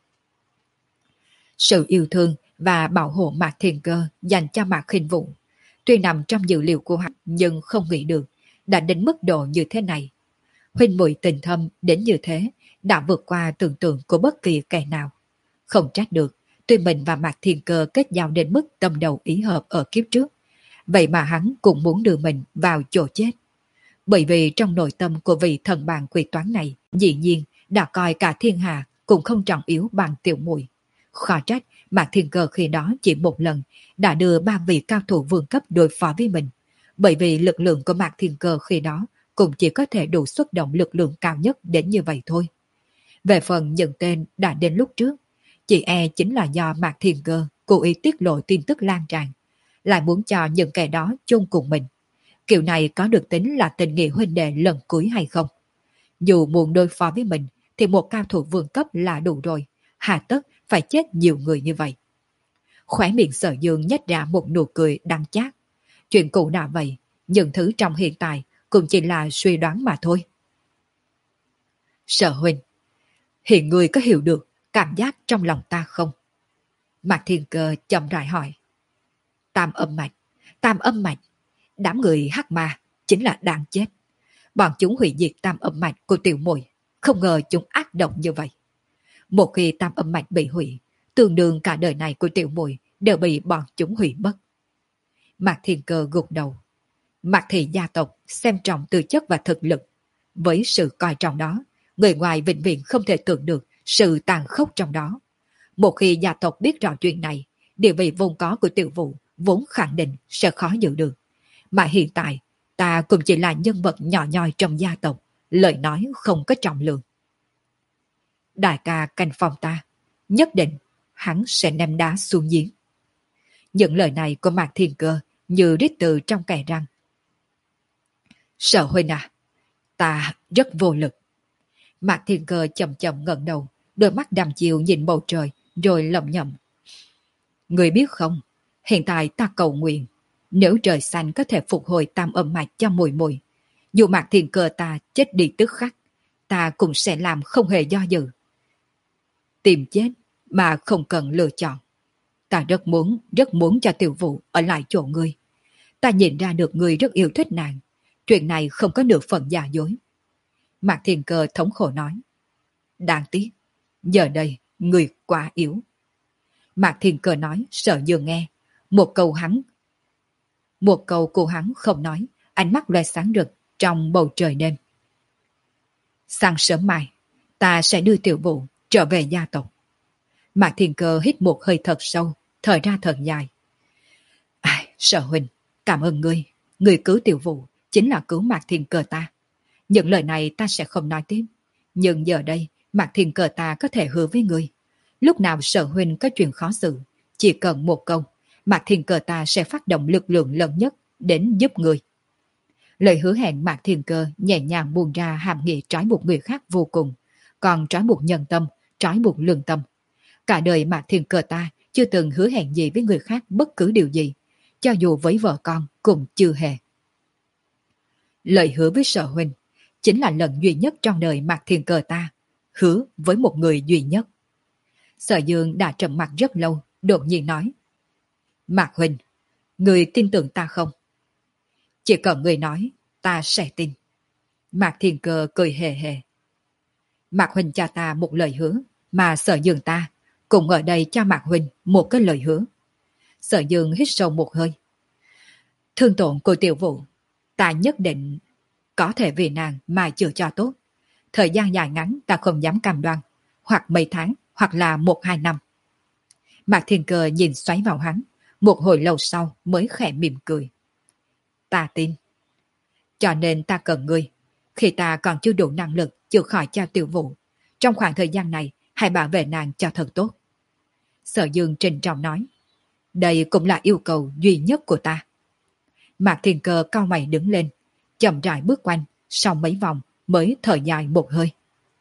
Sự yêu thương và bảo hộ Mạc Thiên Cơ dành cho Mạc Khinh Vũ tuy nằm trong dữ liệu của hắn, nhưng không nghĩ được đã đến mức độ như thế này. Huynh muội tình thâm đến như thế đã vượt qua tưởng tượng của bất kỳ kẻ nào. Không trách được, tuy mình và Mạc Thiên Cơ kết giao đến mức tâm đầu ý hợp ở kiếp trước, vậy mà hắn cũng muốn đưa mình vào chỗ chết. Bởi vì trong nội tâm của vị thần bàn quỷ toán này dĩ nhiên đã coi cả thiên hạ cũng không trọng yếu bằng Tiểu muội. Khó trách Mạc Thiên Cơ khi đó chỉ một lần đã đưa ba vị cao thủ vương cấp đối phó với mình, bởi vì lực lượng của Mạc Thiên Cơ khi đó cũng chỉ có thể đủ xuất động lực lượng cao nhất đến như vậy thôi. Về phần những tên đã đến lúc trước, chỉ e chính là do Mạc Thiên Cơ cố ý tiết lộ tin tức lan tràn, lại muốn cho những kẻ đó chung cùng mình. Kiểu này có được tính là tình nghĩa huynh đệ lần cuối hay không? Dù muốn đối phó với mình thì một cao thủ vương cấp là đủ rồi, hà tất phải chết nhiều người như vậy. Khóe miệng Sở Dương nhếch ra một nụ cười đắng chát. Chuyện cũ đã vậy, những thứ trong hiện tại cũng chỉ là suy đoán mà thôi. Sở huynh, hiện người có hiểu được cảm giác trong lòng ta không? Mạc Thiên Cơ chậm rãi hỏi. Tam âm mạch, tam âm mạch, đám người hắc ma chính là đáng chết. Bọn chúng hủy diệt tam âm mạch của tiểu muội, không ngờ chúng ác độc như vậy. Một khi tam âm mạch bị hủy, tương đương cả đời này của tiểu muội đều bị bọn chúng hủy mất. Mạc Thiên Cơ gục đầu. Mạc thị gia tộc xem trọng tư chất và thực lực. Với sự coi trọng đó, người ngoài vĩnh viễn không thể tưởng được sự tàn khốc trong đó. Một khi gia tộc biết rõ chuyện này, địa vị vốn có của tiểu vũ vốn khẳng định sẽ khó giữ được. Mà hiện tại, ta cũng chỉ là nhân vật nhỏ nhoi trong gia tộc, lời nói không có trọng lượng. Đại ca canh phòng ta, nhất định hắn sẽ ném đá xuống giếng. Những lời này của Mạc Thiên Cơ như rít từ trong kẽ răng. Sở huynh à, ta rất vô lực. Mạc Thiên Cơ chậm chậm ngẩng đầu, đôi mắt đăm chiều nhìn bầu trời, rồi lẩm nhẩm. Người biết không, hiện tại ta cầu nguyện, nếu trời xanh có thể phục hồi tam âm mạch cho mùi mùi, dù Mạc Thiên Cơ ta chết đi tức khắc, ta cũng sẽ làm không hề do dự. Tìm chết mà không cần lựa chọn. Ta rất muốn, rất muốn cho tiểu vũ ở lại chỗ ngươi. Ta nhìn ra được ngươi rất yêu thích nàng. Chuyện này không có nửa phần giả dối. Mạc Thiên Cơ thống khổ nói. Đáng tiếc, giờ đây ngươi quá yếu. Mạc Thiên Cơ nói sợ Dương nghe. Một câu hắn. Một câu cô hắn không nói, ánh mắt loe sáng rực trong bầu trời đêm. Sáng sớm mai, ta sẽ đưa tiểu vũ trở về gia tộc. Mạc Thiên Cơ hít một hơi thật sâu, thở ra thật dài. Ai, Sở huynh, cảm ơn ngươi. Ngươi cứu tiểu vũ chính là cứu Mạc Thiên Cơ ta. Những lời này ta sẽ không nói tiếp. Nhưng giờ đây, Mạc Thiên Cơ ta có thể hứa với ngươi. Lúc nào Sở huynh có chuyện khó xử, chỉ cần một câu, Mạc Thiên Cơ ta sẽ phát động lực lượng lớn nhất đến giúp ngươi. Lời hứa hẹn Mạc Thiên Cơ nhẹ nhàng buông ra hàm nghĩa trói buộc người khác vô cùng, còn trói buộc nhân tâm, trói buộc lương tâm. Cả đời Mạc Thiên Cơ ta chưa từng hứa hẹn gì với người khác bất cứ điều gì, cho dù với vợ con cũng chưa hề. Lời hứa với Sở huynh chính là lần duy nhất trong đời Mạc Thiên Cơ ta, hứa với một người duy nhất. Sở Dương đã trầm mặt rất lâu, đột nhiên nói. Mạc huynh, người tin tưởng ta không? Chỉ cần người nói, ta sẽ tin. Mạc Thiên Cơ cười hề hề. Mạc huynh cho ta một lời hứa, mà Sở Dương ta cũng ở đây cho Mạc huynh một cái lời hứa. Sở Dương hít sâu một hơi. Thương tổn của tiểu vũ, ta nhất định có thể vì nàng mà chữa cho tốt. Thời gian dài ngắn ta không dám cam đoan, hoặc mấy tháng, hoặc là một hai năm. Mạc Thiên Cơ nhìn xoáy vào hắn, một hồi lâu sau mới khẽ mỉm cười. Ta tin. Cho nên ta cần ngươi. Khi ta còn chưa đủ năng lực chữa khỏi cho tiểu vũ, trong khoảng thời gian này hãy bảo vệ nàng cho thật tốt. Sở Dương trịnh trọng nói. Đây cũng là yêu cầu duy nhất của ta. Mạc Thiên Cơ cau mày đứng lên, chậm rãi bước quanh, sau mấy vòng mới thở dài một hơi.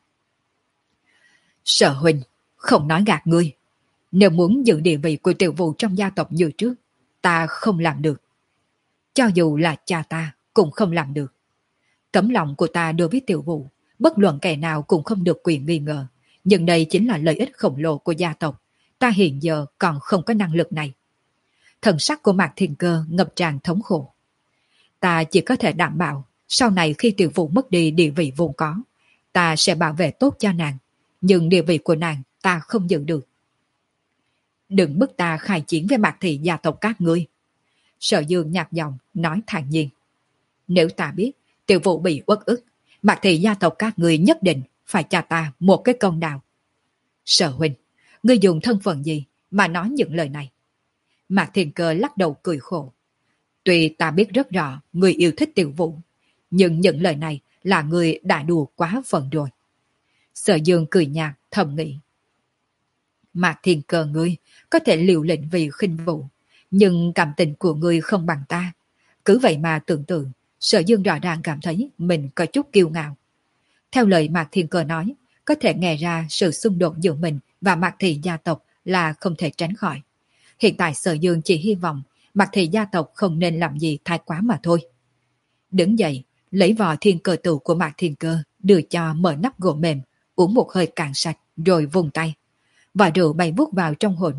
Sở huynh, không nói gạt ngươi. Nếu muốn giữ địa vị của tiểu vũ trong gia tộc như trước, ta không làm được. Cho dù là cha ta cũng không làm được. Tấm lòng của ta đối với tiểu vũ, bất luận kẻ nào cũng không được quyền nghi ngờ. Nhưng đây chính là lợi ích khổng lồ của gia tộc. Ta hiện giờ còn không có năng lực này. Thần sắc của Mạc Thiên Cơ ngập tràn thống khổ. Ta chỉ có thể đảm bảo, sau này khi tiểu vũ mất đi địa vị vốn có, ta sẽ bảo vệ tốt cho nàng. Nhưng địa vị của nàng ta không giữ được. Đừng bức ta khai chiến với Mạc thị gia tộc các ngươi. Sở Dương nhạt giọng nói thản nhiên. Nếu ta biết tiểu vũ bị uất ức, Mạc thị gia tộc các ngươi nhất định phải cho ta một cái công đạo. Sở huynh, ngươi dùng thân phận gì mà nói những lời này? Mạc Thiên Cơ lắc đầu cười khổ. Tuy ta biết rất rõ ngươi yêu thích tiểu vũ, nhưng những lời này là ngươi đã đùa quá phần rồi. Sở Dương cười nhạt thầm nghĩ. Mạc Thiên Cơ ngươi có thể liều lĩnh vì khinh vũ, nhưng cảm tình của ngươi không bằng ta. Cứ vậy mà tưởng tượng, Sở Dương rõ ràng cảm thấy mình có chút kiêu ngạo. Theo lời Mạc Thiên Cơ nói, có thể nghe ra sự xung đột giữa mình và Mạc thị gia tộc là không thể tránh khỏi. Hiện tại Sở Dương chỉ hy vọng Mạc thị gia tộc không nên làm gì thái quá mà thôi. Đứng dậy, lấy vò thiên cơ tụ của Mạc Thiên Cơ, đưa cho mở nắp gỗ mềm, uống một hơi cạn sạch rồi vùng tay. Vỏ rượu bay vút vào trong hồ nước,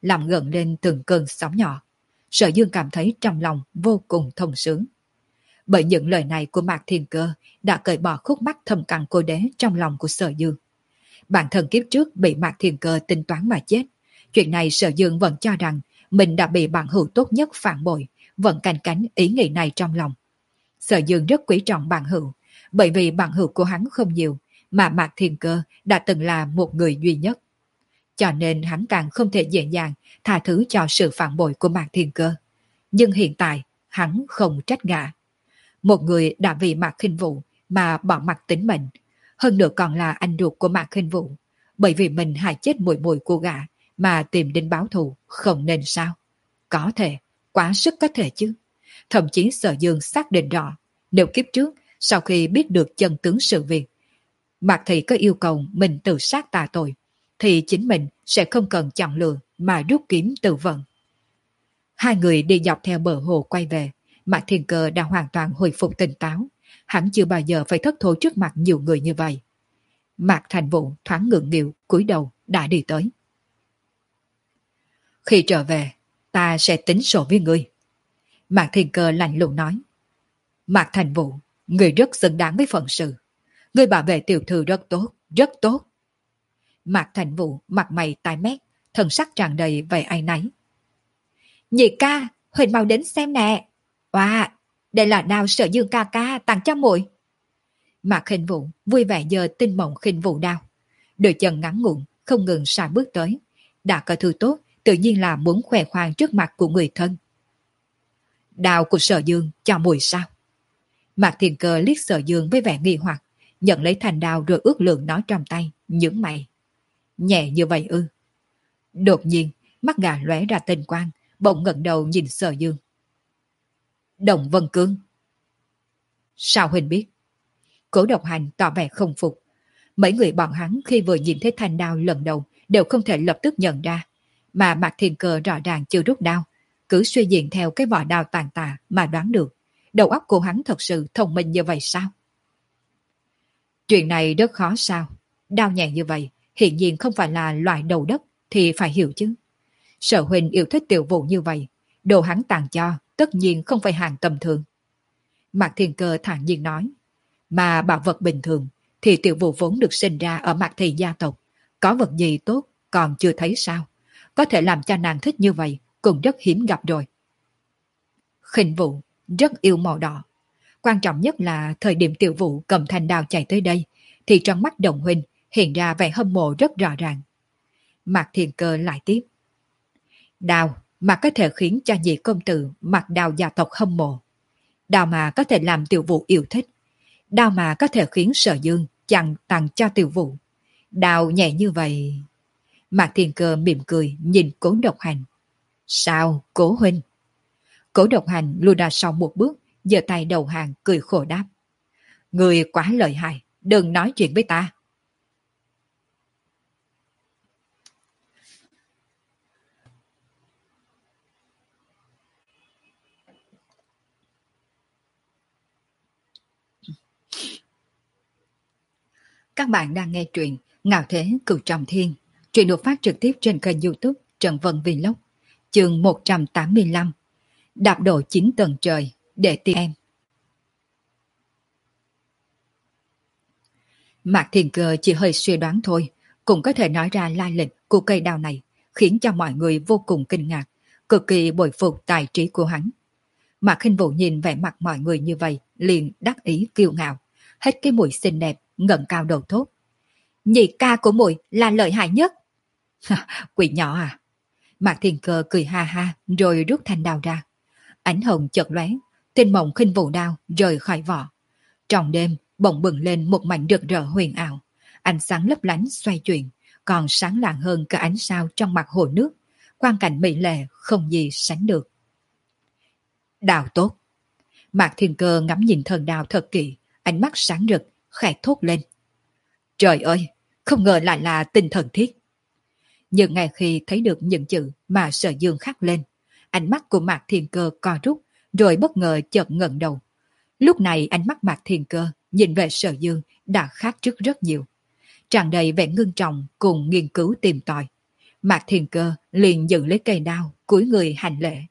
làm gần lên từng cơn sóng nhỏ. Sở Dương cảm thấy trong lòng vô cùng thông sướng. Bởi những lời này của Mạc Thiên Cơ đã cởi bỏ khúc mắc thầm cằn cô đế trong lòng của Sở Dương. Bản thân kiếp trước bị Mạc Thiên Cơ tính toán mà chết. Chuyện này Sở Dương vẫn cho rằng mình đã bị bạn hữu tốt nhất phản bội, vẫn canh cánh ý nghĩ này trong lòng. Sở Dương rất quý trọng bạn hữu, bởi vì bạn hữu của hắn không nhiều, mà Mạc Thiên Cơ đã từng là một người duy nhất. Cho nên hắn càng không thể dễ dàng tha thứ cho sự phản bội của Mạc Thiên Cơ. Nhưng hiện tại, hắn không trách gã. Một người đã vì Mạc Khinh Vũ mà bỏ mặt tính mệnh, hơn nữa còn là anh ruột của Mạc Khinh Vũ, bởi vì mình hại chết muội muội của gã mà tìm đến báo thù, không nên sao? Có thể, quá sức có thể chứ. Thậm chí Sở Dương xác định rõ, nếu kiếp trước, sau khi biết được chân tướng sự việc, Mạc Thị có yêu cầu mình tự sát tạ tội, thì chính mình sẽ không cần chọn lựa mà rút kiếm tự vận. Hai người đi dọc theo bờ hồ quay về, Mạc Thiên Cơ đã hoàn toàn hồi phục tỉnh táo. Hắn chưa bao giờ phải thất thố trước mặt nhiều người như vậy. Mạc Thành Vũ thoáng ngượng nghịu, cúi đầu đã đi tới. Khi trở về, ta sẽ tính sổ với ngươi. Mạc Thiên Cơ lạnh lùng nói. Mạc Thành Vũ, ngươi rất xứng đáng với phận sự. Ngươi bảo vệ tiểu thư rất tốt, rất tốt. Mạc Thành Vũ mặt mày tái mét, thần sắc tràn đầy vẻ áy náy. Nhị ca, Huỳnh mau đến xem nè. Wow, đây là đao Sở Dương ca ca tặng cho muội. Mạc Khinh Vũ vui vẻ giơ tinh mộng khinh vũ đao. Đôi chân ngắn ngủn, không ngừng sải bước tới. Đã có thứ tốt, tự nhiên là muốn khoe khoang trước mặt của người thân. Đao của Sở Dương cho muội sao? Mạc Thiên Cơ liếc Sở Dương với vẻ nghi hoặc, nhận lấy thành đao rồi ước lượng nó trong tay, nhướng mày. Nhẹ như vậy ư? Đột nhiên, mắt gã lóe ra tinh quang, bỗng ngẩng đầu nhìn Sở Dương. Đồng Vân Cương. Sao huynh biết? Cố Độc Hành tỏ vẻ không phục. Mấy người bọn hắn khi vừa nhìn thấy thanh đao lần đầu đều không thể lập tức nhận ra, mà Mạc Thiên Cơ rõ ràng chưa rút đao, cứ suy diễn theo cái vỏ đao tàn tạ mà đoán được. Đầu óc của hắn thật sự thông minh như vậy sao? Chuyện này rất khó sao? Đao nhẹ như vậy, hiển nhiên không phải là loại đầu đất thì phải hiểu chứ. Sở huynh yêu thích Tiểu Vũ như vậy, đồ hắn tặng cho tất nhiên không phải hàng tầm thường. Mạc Thiên Cơ thản nhiên nói, mà bảo vật bình thường thì Tiểu Vũ vốn được sinh ra ở Mạc Thị gia tộc, có vật gì tốt còn chưa thấy sao? Có thể làm cho nàng thích như vậy cũng rất hiếm gặp rồi. Khinh Vũ rất yêu màu đỏ. Quan trọng nhất là thời điểm Tiểu Vũ cầm thanh đao chạy tới đây, thì trong mắt Đồng huynh hiện ra vẻ hâm mộ rất rõ ràng. Mạc Thiên Cơ lại tiếp. Đao mà có thể khiến cho nhị công tử mặc đao gia tộc hâm mộ. Đao mà có thể làm Tiểu Vũ yêu thích. Đao mà có thể khiến Sở Dương chẳng tặng cho Tiểu Vũ. Đao nhẹ như vậy. Mạc Thiên Cơ mỉm cười nhìn Cố Độc Hành. Sao, Cố huynh? Cố Độc Hành lùi ra sau một bước, giơ tay đầu hàng cười khổ đáp. Người quá lợi hại, đừng nói chuyện với ta. Các bạn đang nghe truyện Ngạo Thế Cửu Trọng Thiên. Truyện được phát trực tiếp trên kênh YouTube Trần Vân Vlog. Chương một trăm tám mươi lăm. Đạp độ chín tầng trời để tìm em. Mạc Thiên Cơ chỉ hơi suy đoán thôi, cũng có thể nói ra lai lịch của cây đao này, khiến cho mọi người vô cùng kinh ngạc, cực kỳ bội phục tài trí của hắn. Mạc Khinh Vũ nhìn vẻ mặt mọi người như vậy, liền đắc ý kiêu ngạo, hết cái mũi xinh đẹp, ngẩng cao đầu thốt. Nhị ca của muội là lợi hại nhất. Quỷ nhỏ à? Mạc Thiên Cơ cười ha ha, rồi rút thanh đao ra. Ánh hồng chợt lóe, tinh mộng khinh vũ đao rời khỏi vỏ. Trong đêm, bỗng bừng lên một mảnh rực rỡ huyền ảo, ánh sáng lấp lánh xoay chuyển, còn sáng lạng hơn cả ánh sao trong mặt hồ nước, quang cảnh mỹ lệ không gì sánh được. Đào tốt. Mạc Thiên Cơ ngắm nhìn thần đào thật kỹ, ánh mắt sáng rực, khẽ thốt lên. Trời ơi, không ngờ lại là tinh thần thiết. Nhưng ngay khi thấy được những chữ mà Sở Dương khắc lên, ánh mắt của Mạc Thiên Cơ co rút, rồi bất ngờ chợt ngẩng đầu. Lúc này ánh mắt Mạc Thiên Cơ nhìn về Sở Dương đã khác trước rất nhiều, tràn đầy vẻ ngưng trọng cùng nghiên cứu tìm tòi. Mạc Thiên Cơ liền dựng lấy cây đao, cúi người hành lễ.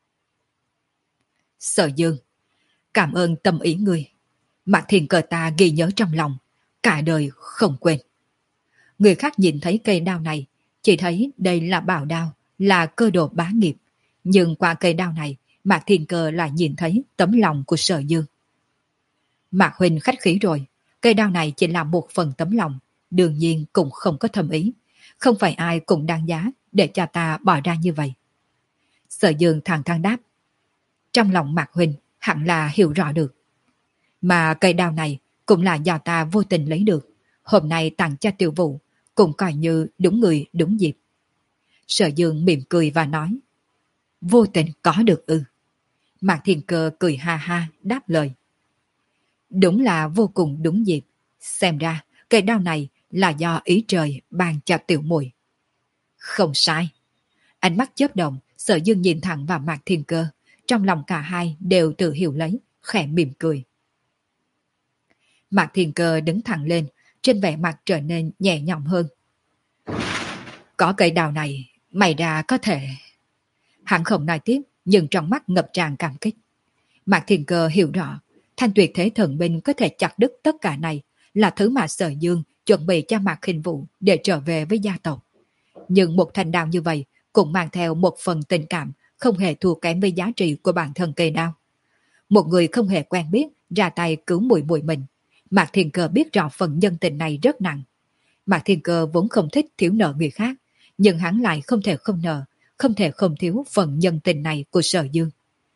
Sở Dương, cảm ơn tâm ý ngươi. Mạc Thiên Cơ ta ghi nhớ trong lòng, cả đời không quên. Người khác nhìn thấy cây đao này, chỉ thấy đây là bảo đao, là cơ đồ bá nghiệp. Nhưng qua cây đao này, Mạc Thiên Cơ lại nhìn thấy tấm lòng của Sở Dương. Mạc huynh khách khí rồi, cây đao này chỉ là một phần tấm lòng, đương nhiên cũng không có thâm ý. Không phải ai cũng đáng giá để cho ta bỏ ra như vậy. Sở Dương thẳng thắn đáp. Trong lòng Mạc huynh hẳn là hiểu rõ được. Mà cây đao này cũng là do ta vô tình lấy được. Hôm nay tặng cho Tiểu Vũ, cũng coi như đúng người đúng dịp. Sở Dương mỉm cười và nói. Vô tình có được ư? Mạc Thiên Cơ cười ha ha đáp lời. Đúng là vô cùng đúng dịp. Xem ra cây đao này là do ý trời ban cho tiểu muội. Không sai. Ánh mắt chớp động, Sở Dương nhìn thẳng vào Mạc Thiên Cơ. Trong lòng cả hai đều tự hiểu lấy, khẽ mỉm cười. Mạc Thiên Cơ đứng thẳng lên, trên vẻ mặt trở nên nhẹ nhõm hơn. Có cây đào này, mày ra có thể... Hắn không nói tiếp, nhưng trong mắt ngập tràn cảm kích. Mạc Thiên Cơ hiểu rõ, thanh tuyệt thế thần binh có thể chặt đứt tất cả này là thứ mà Sở Dương chuẩn bị cho Mạc Khinh Vũ để trở về với gia tộc. Nhưng một thanh đao như vậy cũng mang theo một phần tình cảm không hề thua kém với giá trị của bản thân cây đao. Một người không hề quen biết ra tay cứu muội muội mình. Mạc Thiên Cơ biết rõ phần nhân tình này rất nặng. Mạc Thiên Cơ vốn không thích thiếu nợ người khác, nhưng hắn lại không thể không nợ, không thể không thiếu phần nhân tình này của Sở Dương.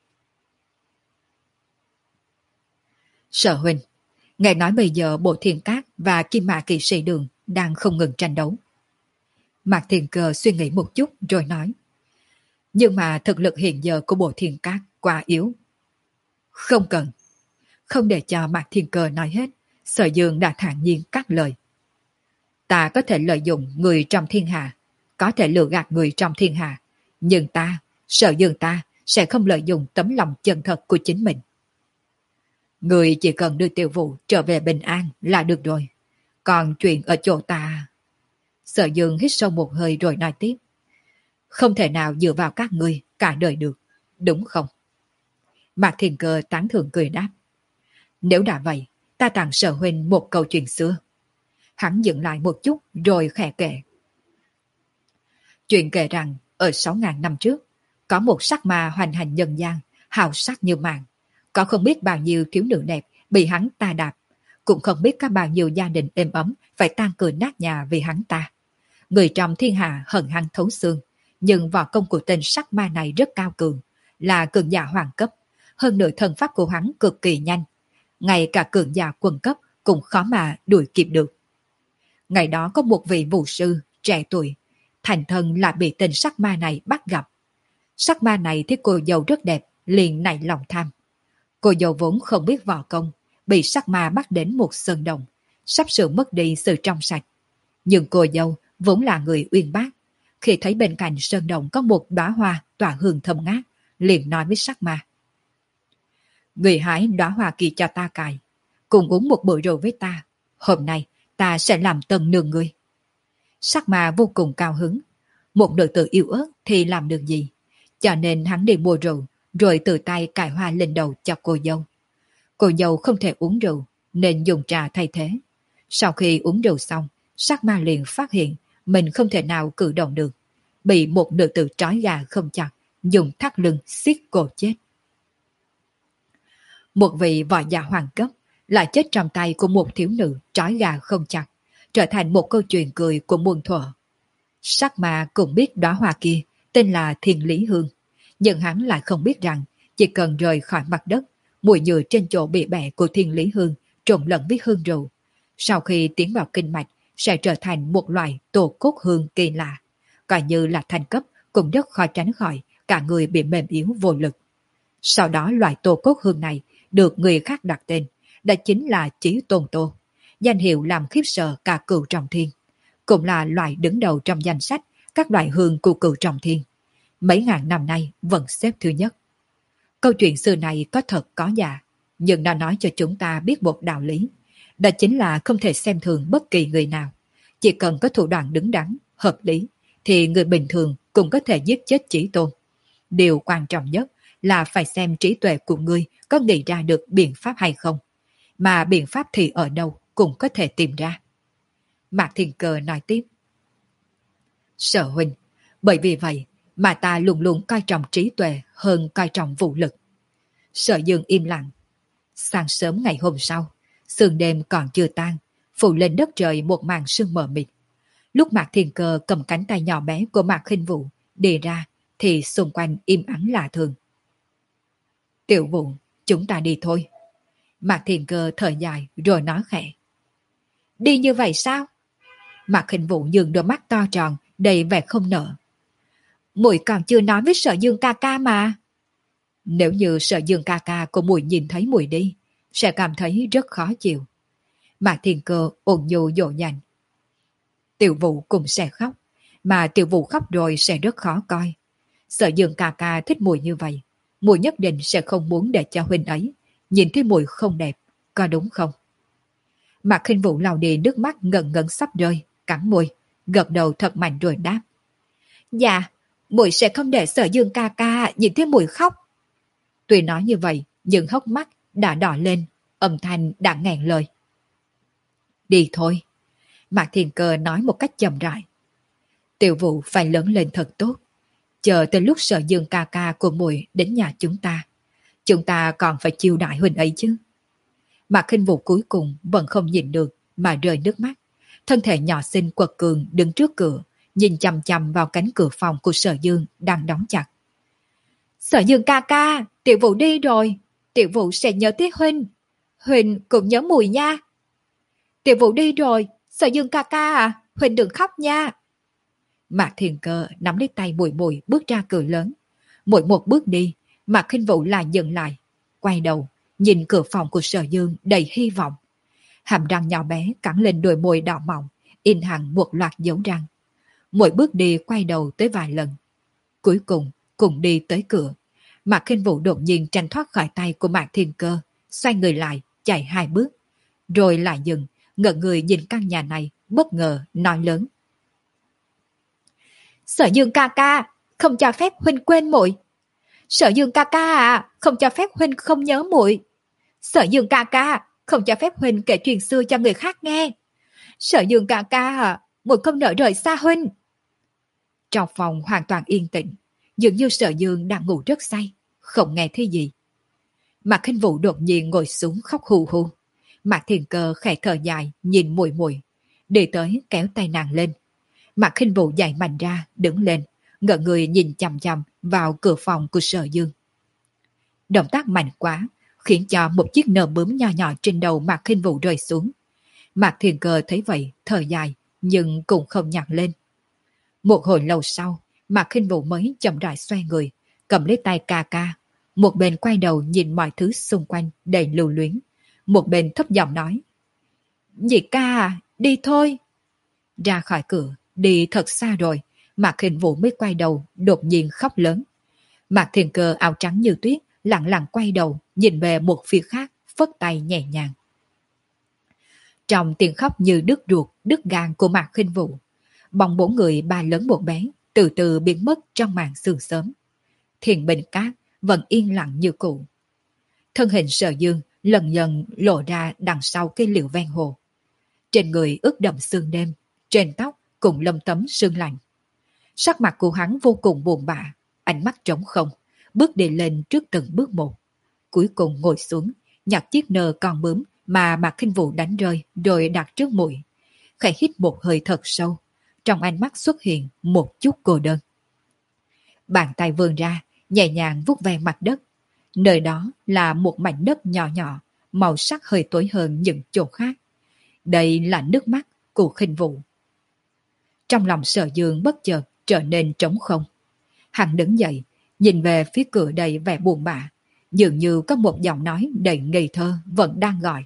Sở huynh, nghe nói bây giờ Bộ Thiên Cát và Kim Mã Kỵ Sĩ Đường đang không ngừng tranh đấu. Mạc Thiên Cơ suy nghĩ một chút rồi nói. Nhưng mà thực lực hiện giờ của Bộ Thiên Cát quá yếu. Không cần. Không để cho Mạc Thiên Cơ nói hết, Sở Dương đã thản nhiên cắt lời. Ta có thể lợi dụng người trong thiên hạ, có thể lừa gạt người trong thiên hạ, nhưng ta, Sở Dương ta, sẽ không lợi dụng tấm lòng chân thật của chính mình. Người chỉ cần đưa Tiểu Vũ trở về bình an là được rồi. Còn chuyện ở chỗ ta... Sở Dương hít sâu một hơi rồi nói tiếp. Không thể nào dựa vào các ngươi cả đời được, đúng không? Mạc Thiên Cơ tán thưởng cười đáp. Nếu đã vậy, ta tặng Sở huynh một câu chuyện xưa. Hắn dừng lại một chút rồi khẽ kể. Chuyện kể rằng, ở sáu ngàn năm trước, có một sắc ma hoành hành nhân gian, hào sắc như màng. Có không biết bao nhiêu thiếu nữ đẹp bị hắn ta đạp, cũng không biết có bao nhiêu gia đình êm ấm phải tan cửa nát nhà vì hắn ta. Người trong thiên hạ hận hắn thấu xương, nhưng võ công của tên sắc ma này rất cao cường, là cường giả hoàng cấp, hơn nữa thần pháp của hắn cực kỳ nhanh, ngay cả cường giả quân cấp cũng khó mà đuổi kịp được. Ngày đó có một vị vũ sư trẻ tuổi, thành thân lại bị tên sắc ma này bắt gặp. Sắc ma này thấy cô dâu rất đẹp, liền nảy lòng tham. Cô dâu vốn không biết võ công, bị sắc ma bắt đến một sơn đồng, sắp sửa mất đi sự trong sạch. Nhưng cô dâu vốn là người uyên bác, khi thấy bên cạnh sơn đồng có một đóa hoa tỏa hương thơm ngát, liền nói với sắc ma. Người hái đóa hoa kia cho ta cài, cùng uống một bữa rượu với ta, hôm nay ta sẽ làm tân nương ngươi. Sắc ma vô cùng cao hứng, một nữ tử yêu ớt thì làm được gì, cho nên hắn đi mua rượu, rồi tự tay cài hoa lên đầu cho cô dâu. Cô dâu không thể uống rượu, nên dùng trà thay thế. Sau khi uống rượu xong, sắc ma liền phát hiện mình không thể nào cử động được, bị một nữ tử trói gà không chặt, dùng thắt lưng xiết cổ chết. Một vị võ giả hoàng cấp lại chết trong tay của một thiếu nữ trói gà không chặt, trở thành một câu chuyện cười của muôn thuở. Sắc ma cũng biết đóa hoa kia tên là Thiên Lý Hương, nhưng hắn lại không biết rằng chỉ cần rời khỏi mặt đất, mùi nhựa trên chỗ bị bẻ của Thiên Lý Hương trộn lẫn với hương rượu, sau khi tiến vào kinh mạch sẽ trở thành một loại tổ cốt hương kỳ lạ, coi như là thành cấp cũng rất khó tránh khỏi cả người bị mềm yếu vô lực. Sau đó loại tổ cốt hương này được người khác đặt tên, đó chính là Chí Tôn Tô, danh hiệu làm khiếp sợ cả cửu trọng thiên, cũng là loại đứng đầu trong danh sách các loại hương của cửu trọng thiên. Mấy ngàn năm nay vẫn xếp thứ nhất. Câu chuyện xưa này có thật có giả, nhưng nó nói cho chúng ta biết một đạo lý. Đó chính là không thể xem thường bất kỳ người nào. Chỉ cần có thủ đoạn đứng đắn, hợp lý, thì người bình thường cũng có thể giết chết Chí Tôn. Điều quan trọng nhất là phải xem trí tuệ của ngươi có nghĩ ra được biện pháp hay không. Mà biện pháp thì ở đâu cũng có thể tìm ra. Mạc Thiên Cơ nói tiếp. Sở huynh, bởi vì vậy mà ta luôn luôn coi trọng trí tuệ hơn coi trọng vũ lực. Sở Dương im lặng. Sáng sớm ngày hôm sau, sương đêm còn chưa tan, phủ lên đất trời một màn sương mờ mịt. Lúc Mạc Thiên Cơ cầm cánh tay nhỏ bé của Mạc Khinh Vũ đi ra, thì xung quanh im ắng lạ thường. Tiểu Vũ, chúng ta đi thôi. Mạc Thiên Cơ thở dài rồi nói khẽ. Đi như vậy sao? Mạc Khinh Vũ nhường đôi mắt to tròn, đầy vẻ không nở. Muội còn chưa nói với Sở Dương ca ca mà. Nếu như Sở Dương ca ca của muội nhìn thấy muội đi, sẽ cảm thấy rất khó chịu. Mạc Thiên Cơ ôn nhu dỗ dành. Tiểu Vũ cũng sẽ khóc, mà Tiểu Vũ khóc rồi sẽ rất khó coi. Sở Dương ca ca thích muội như vậy, muội nhất định sẽ không muốn để cho huynh ấy nhìn thấy muội không đẹp, có đúng không? Mạc Khinh Vũ lau đi nước mắt ngần ngấn sắp rơi, cắn môi, gật đầu thật mạnh rồi đáp. Dạ, muội sẽ không để Sở Dương ca ca nhìn thấy muội khóc. Tuy nói như vậy, nhưng hốc mắt đã đỏ lên, âm thanh đã nghẹn lời. Đi thôi. Mạc Thiên Cơ nói một cách chậm rãi. Tiểu Vũ phải lớn lên thật tốt. Chờ tới lúc Sở Dương ca ca của muội đến nhà chúng ta, chúng ta còn phải chiêu đãi huynh ấy chứ. Mạc Khinh Vũ cuối cùng vẫn không nhìn được mà rơi nước mắt. Thân thể nhỏ xinh quật cường đứng trước cửa, nhìn chằm chằm vào cánh cửa phòng của Sở Dương đang đóng chặt. Sở Dương ca ca, Tiểu Vũ đi rồi. Tiểu Vũ sẽ nhớ tới huynh. Huynh cũng nhớ mùi nha. Tiểu Vũ đi rồi, Sở Dương ca ca à, huynh đừng khóc nha. Mạc Thiên Cơ nắm lấy tay Muội Muội bước ra cửa lớn. Mỗi một bước đi, Mạc Khinh Vũ lại dừng lại, quay đầu, nhìn cửa phòng của Sở Dương đầy hy vọng. Hàm răng nhỏ bé cắn lên đôi môi đỏ mọng, in hẳn một loạt dấu răng. Mỗi bước đi quay đầu tới vài lần. Cuối cùng, cùng đi tới cửa. Mạc Khinh Vũ đột nhiên tranh thoát khỏi tay của Mạc Thiên Cơ, xoay người lại, chạy hai bước. Rồi lại dừng, ngẩn người nhìn căn nhà này, bất ngờ, nói lớn. Sở Dương ca ca, không cho phép huynh quên muội. Sở Dương ca ca à, không cho phép huynh không nhớ muội. Sở Dương ca ca, không cho phép huynh kể chuyện xưa cho người khác nghe. Sở Dương ca ca à, muội không nỡ rời xa huynh. Trong phòng hoàn toàn yên tĩnh, dường như Sở Dương đang ngủ rất say, không nghe thấy gì. Mạc Khinh Vũ đột nhiên ngồi xuống khóc hù hù. Mạc Thiên Cơ khẽ thở dài nhìn Muội Muội, đi tới kéo tay nàng lên. Mạc Khinh Vũ dậy mạnh ra, đứng lên, ngẩng người nhìn chằm chằm vào cửa phòng của Sở Dương. Động tác mạnh quá, khiến cho một chiếc nơ bướm nhỏ nhỏ trên đầu Mạc Khinh Vũ rơi xuống. Mạc Thiên Cơ thấy vậy, thở dài, nhưng cũng không nhặt lên. Một hồi lâu sau, Mạc Khinh Vũ mới chậm rãi xoay người, cầm lấy tay ca ca, một bên quay đầu nhìn mọi thứ xung quanh đầy lưu luyến, một bên thấp giọng nói. Nhị ca à, đi thôi. Ra khỏi cửa, đi thật xa rồi, Mạc Khinh Vũ mới quay đầu, đột nhiên khóc lớn. Mạc Thiên Cơ áo trắng như tuyết, lặng lặng quay đầu, nhìn về một phía khác, phất tay nhẹ nhàng. Trong tiếng khóc như đứt ruột, đứt gan của Mạc Khinh Vũ, bóng bốn người ba lớn một bé, từ từ biến mất trong màn sương sớm. Thiền Bình Cát vẫn yên lặng như cũ. Thân hình Sở Dương lần dần lộ ra đằng sau cây liễu ven hồ. Trên người ướt đẫm sương đêm, trên tóc cũng lấm tấm sương lạnh. Sắc mặt của hắn vô cùng buồn bã, ánh mắt trống không, bước đi lên trước từng bước một. Cuối cùng ngồi xuống, nhặt chiếc nơ con bướm mà Mạc Khinh Vũ đánh rơi rồi đặt trước mũi. Khẽ hít một hơi thật sâu, trong ánh mắt xuất hiện một chút cô đơn. Bàn tay vươn ra, nhẹ nhàng vuốt ve mặt đất. Nơi đó là một mảnh đất nhỏ nhỏ, màu sắc hơi tối hơn những chỗ khác. Đây là nước mắt của Khinh Vũ. Trong lòng Sở Dương bất chợt trở nên trống không. Hắn đứng dậy, nhìn về phía cửa đầy vẻ buồn bã, dường như có một giọng nói đầy ngây thơ vẫn đang gọi.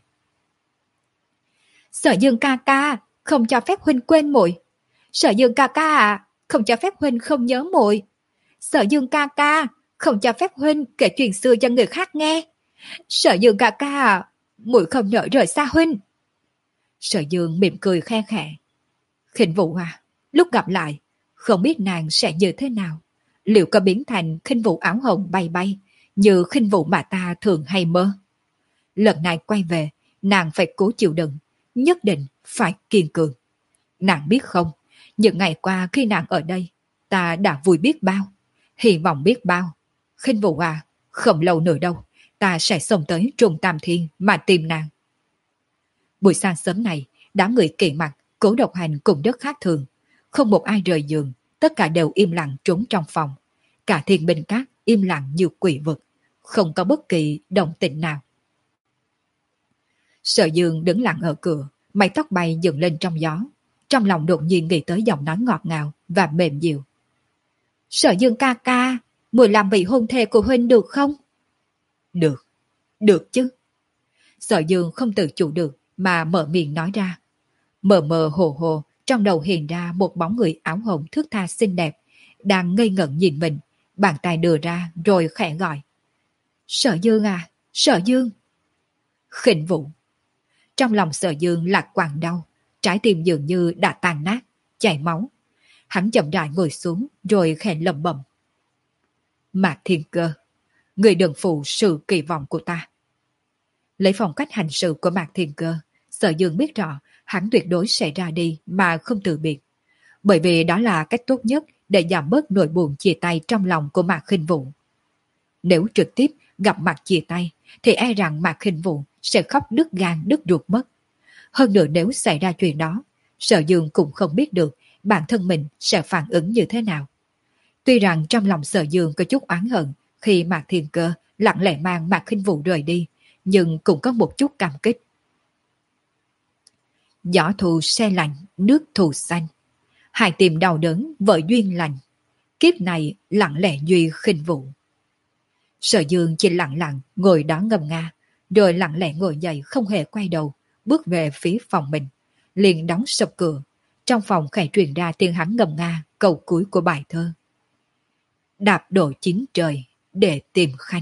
Sở Dương ca ca, không cho phép huynh quên muội. Sở Dương ca ca à, không cho phép huynh không nhớ muội. Sở Dương ca ca, không cho phép huynh kể chuyện xưa cho người khác nghe. Sở Dương ca ca à, muội không nỡ rời xa huynh. Sở Dương mỉm cười khe khẽ. Khinh Vũ à, lúc gặp lại, Không biết nàng sẽ như thế nào, liệu có biến thành khinh vụ áo hồng bay bay, như khinh vụ mà ta thường hay mơ. Lần này quay về, nàng phải cố chịu đựng, nhất định phải kiên cường. Nàng biết không, những ngày qua khi nàng ở đây, ta đã vui biết bao, hy vọng biết bao. Khinh vụ à, không lâu nữa đâu, ta sẽ xông tới Trung Tam Thiên mà tìm nàng. Buổi sáng sớm này, đám người kỵ mặt, Cố Độc Hành cùng rất khác thường. Không một ai rời giường, tất cả đều im lặng trốn trong phòng. Cả thiên binh các im lặng như quỷ vực, không có bất kỳ động tĩnh nào. Sở Dương đứng lặng ở cửa, mái tóc bay dựng lên trong gió. Trong lòng đột nhiên nghĩ tới giọng nói ngọt ngào và mềm dịu. Sở Dương ca ca, muội làm vị hôn thê của huynh được không? Được, được chứ. Sở Dương không tự chủ được mà mở miệng nói ra. Mờ mờ hồ hồ, trong đầu hiện ra một bóng người áo hồng thước tha xinh đẹp, đang ngây ngẩn nhìn mình, bàn tay đưa ra rồi khẽ gọi. Sở Dương à, Sở Dương. Khinh Vũ. Trong lòng Sở Dương là quặn đau, trái tim dường như đã tan nát, chảy máu. Hắn chậm rãi ngồi xuống rồi khẽ lẩm bẩm. Mạc Thiên Cơ, người đừng phụ sự kỳ vọng của ta. Lấy phong cách hành sự của Mạc Thiên Cơ, Sở Dương biết rõ hắn tuyệt đối sẽ ra đi mà không từ biệt. Bởi vì đó là cách tốt nhất để giảm bớt nỗi buồn chia tay trong lòng của Mạc Khinh Vũ. Nếu trực tiếp gặp mặt chia tay, thì e rằng Mạc Khinh Vũ sẽ khóc đứt gan đứt ruột mất. Hơn nữa nếu xảy ra chuyện đó, Sở Dương cũng không biết được bản thân mình sẽ phản ứng như thế nào. Tuy rằng trong lòng Sở Dương có chút oán hận khi Mạc Thiên Cơ lặng lẽ mang Mạc Khinh Vũ rời đi, nhưng cũng có một chút cảm kích. Gió thu se lạnh, nước thù xanh. Hai tìm đau đớn, vợ duyên lành. Kiếp này lặng lẽ duy Khinh Vũ. Sở Dương chỉ lặng lặng ngồi đó ngâm nga, rồi lặng lẽ ngồi dậy không hề quay đầu, bước về phía phòng mình, liền đóng sập cửa. Trong phòng khẽ truyền ra tiếng hắn ngâm nga câu cuối của bài thơ. Đạp đổ chín trời để tìm Khanh.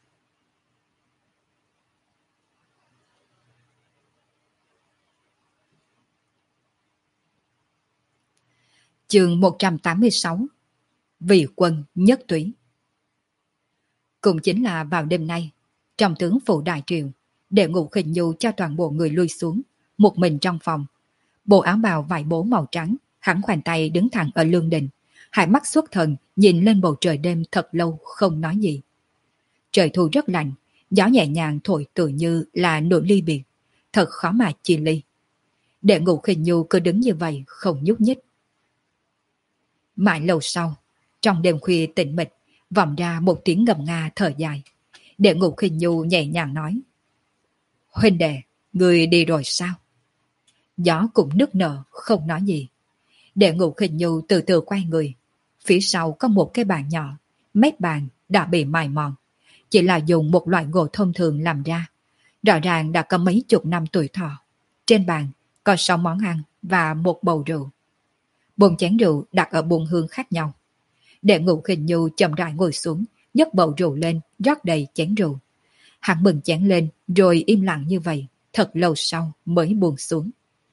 Chương một trăm tám mươi sáu. Vị quân nhất túy. Cũng chính là vào đêm nay, trong tướng phủ đại triều, Đệ Ngũ Khinh Nhu cho toàn bộ người lui xuống, một mình trong phòng. Bộ áo bào vải bố màu trắng, hắn khoanh tay đứng thẳng ở lương đình, hai mắt xuất thần nhìn lên bầu trời đêm thật lâu không nói gì. Trời thu rất lạnh, gió nhẹ nhàng thổi tự như là nỗi ly biệt, thật khó mà chia ly. Đệ Ngũ Khinh Nhu cứ đứng như vậy không nhúc nhích. Mãi lâu sau, trong đêm khuya tĩnh mịch, vọng ra một tiếng ngầm nga thở dài. Đệ Ngũ Khinh Nhu nhẹ nhàng nói. Huynh đệ, người đi rồi sao? Gió cũng nức nở, không nói gì. Đệ Ngũ Khinh Nhu từ từ quay người. Phía sau có một cái bàn nhỏ, mép bàn đã bị mài mòn. Chỉ là dùng một loại gỗ thông thường làm ra. Rõ ràng đã có mấy chục năm tuổi thọ. Trên bàn có sáu món ăn và một bầu rượu. Bốn chén rượu đặt ở bốn hương khác nhau. Đệ Ngũ Khinh Nhu chậm rãi ngồi xuống, nhấc bầu rượu lên, rót đầy chén rượu. Hắn bừng chén lên, rồi im lặng như vậy, thật lâu sau mới buông xuống.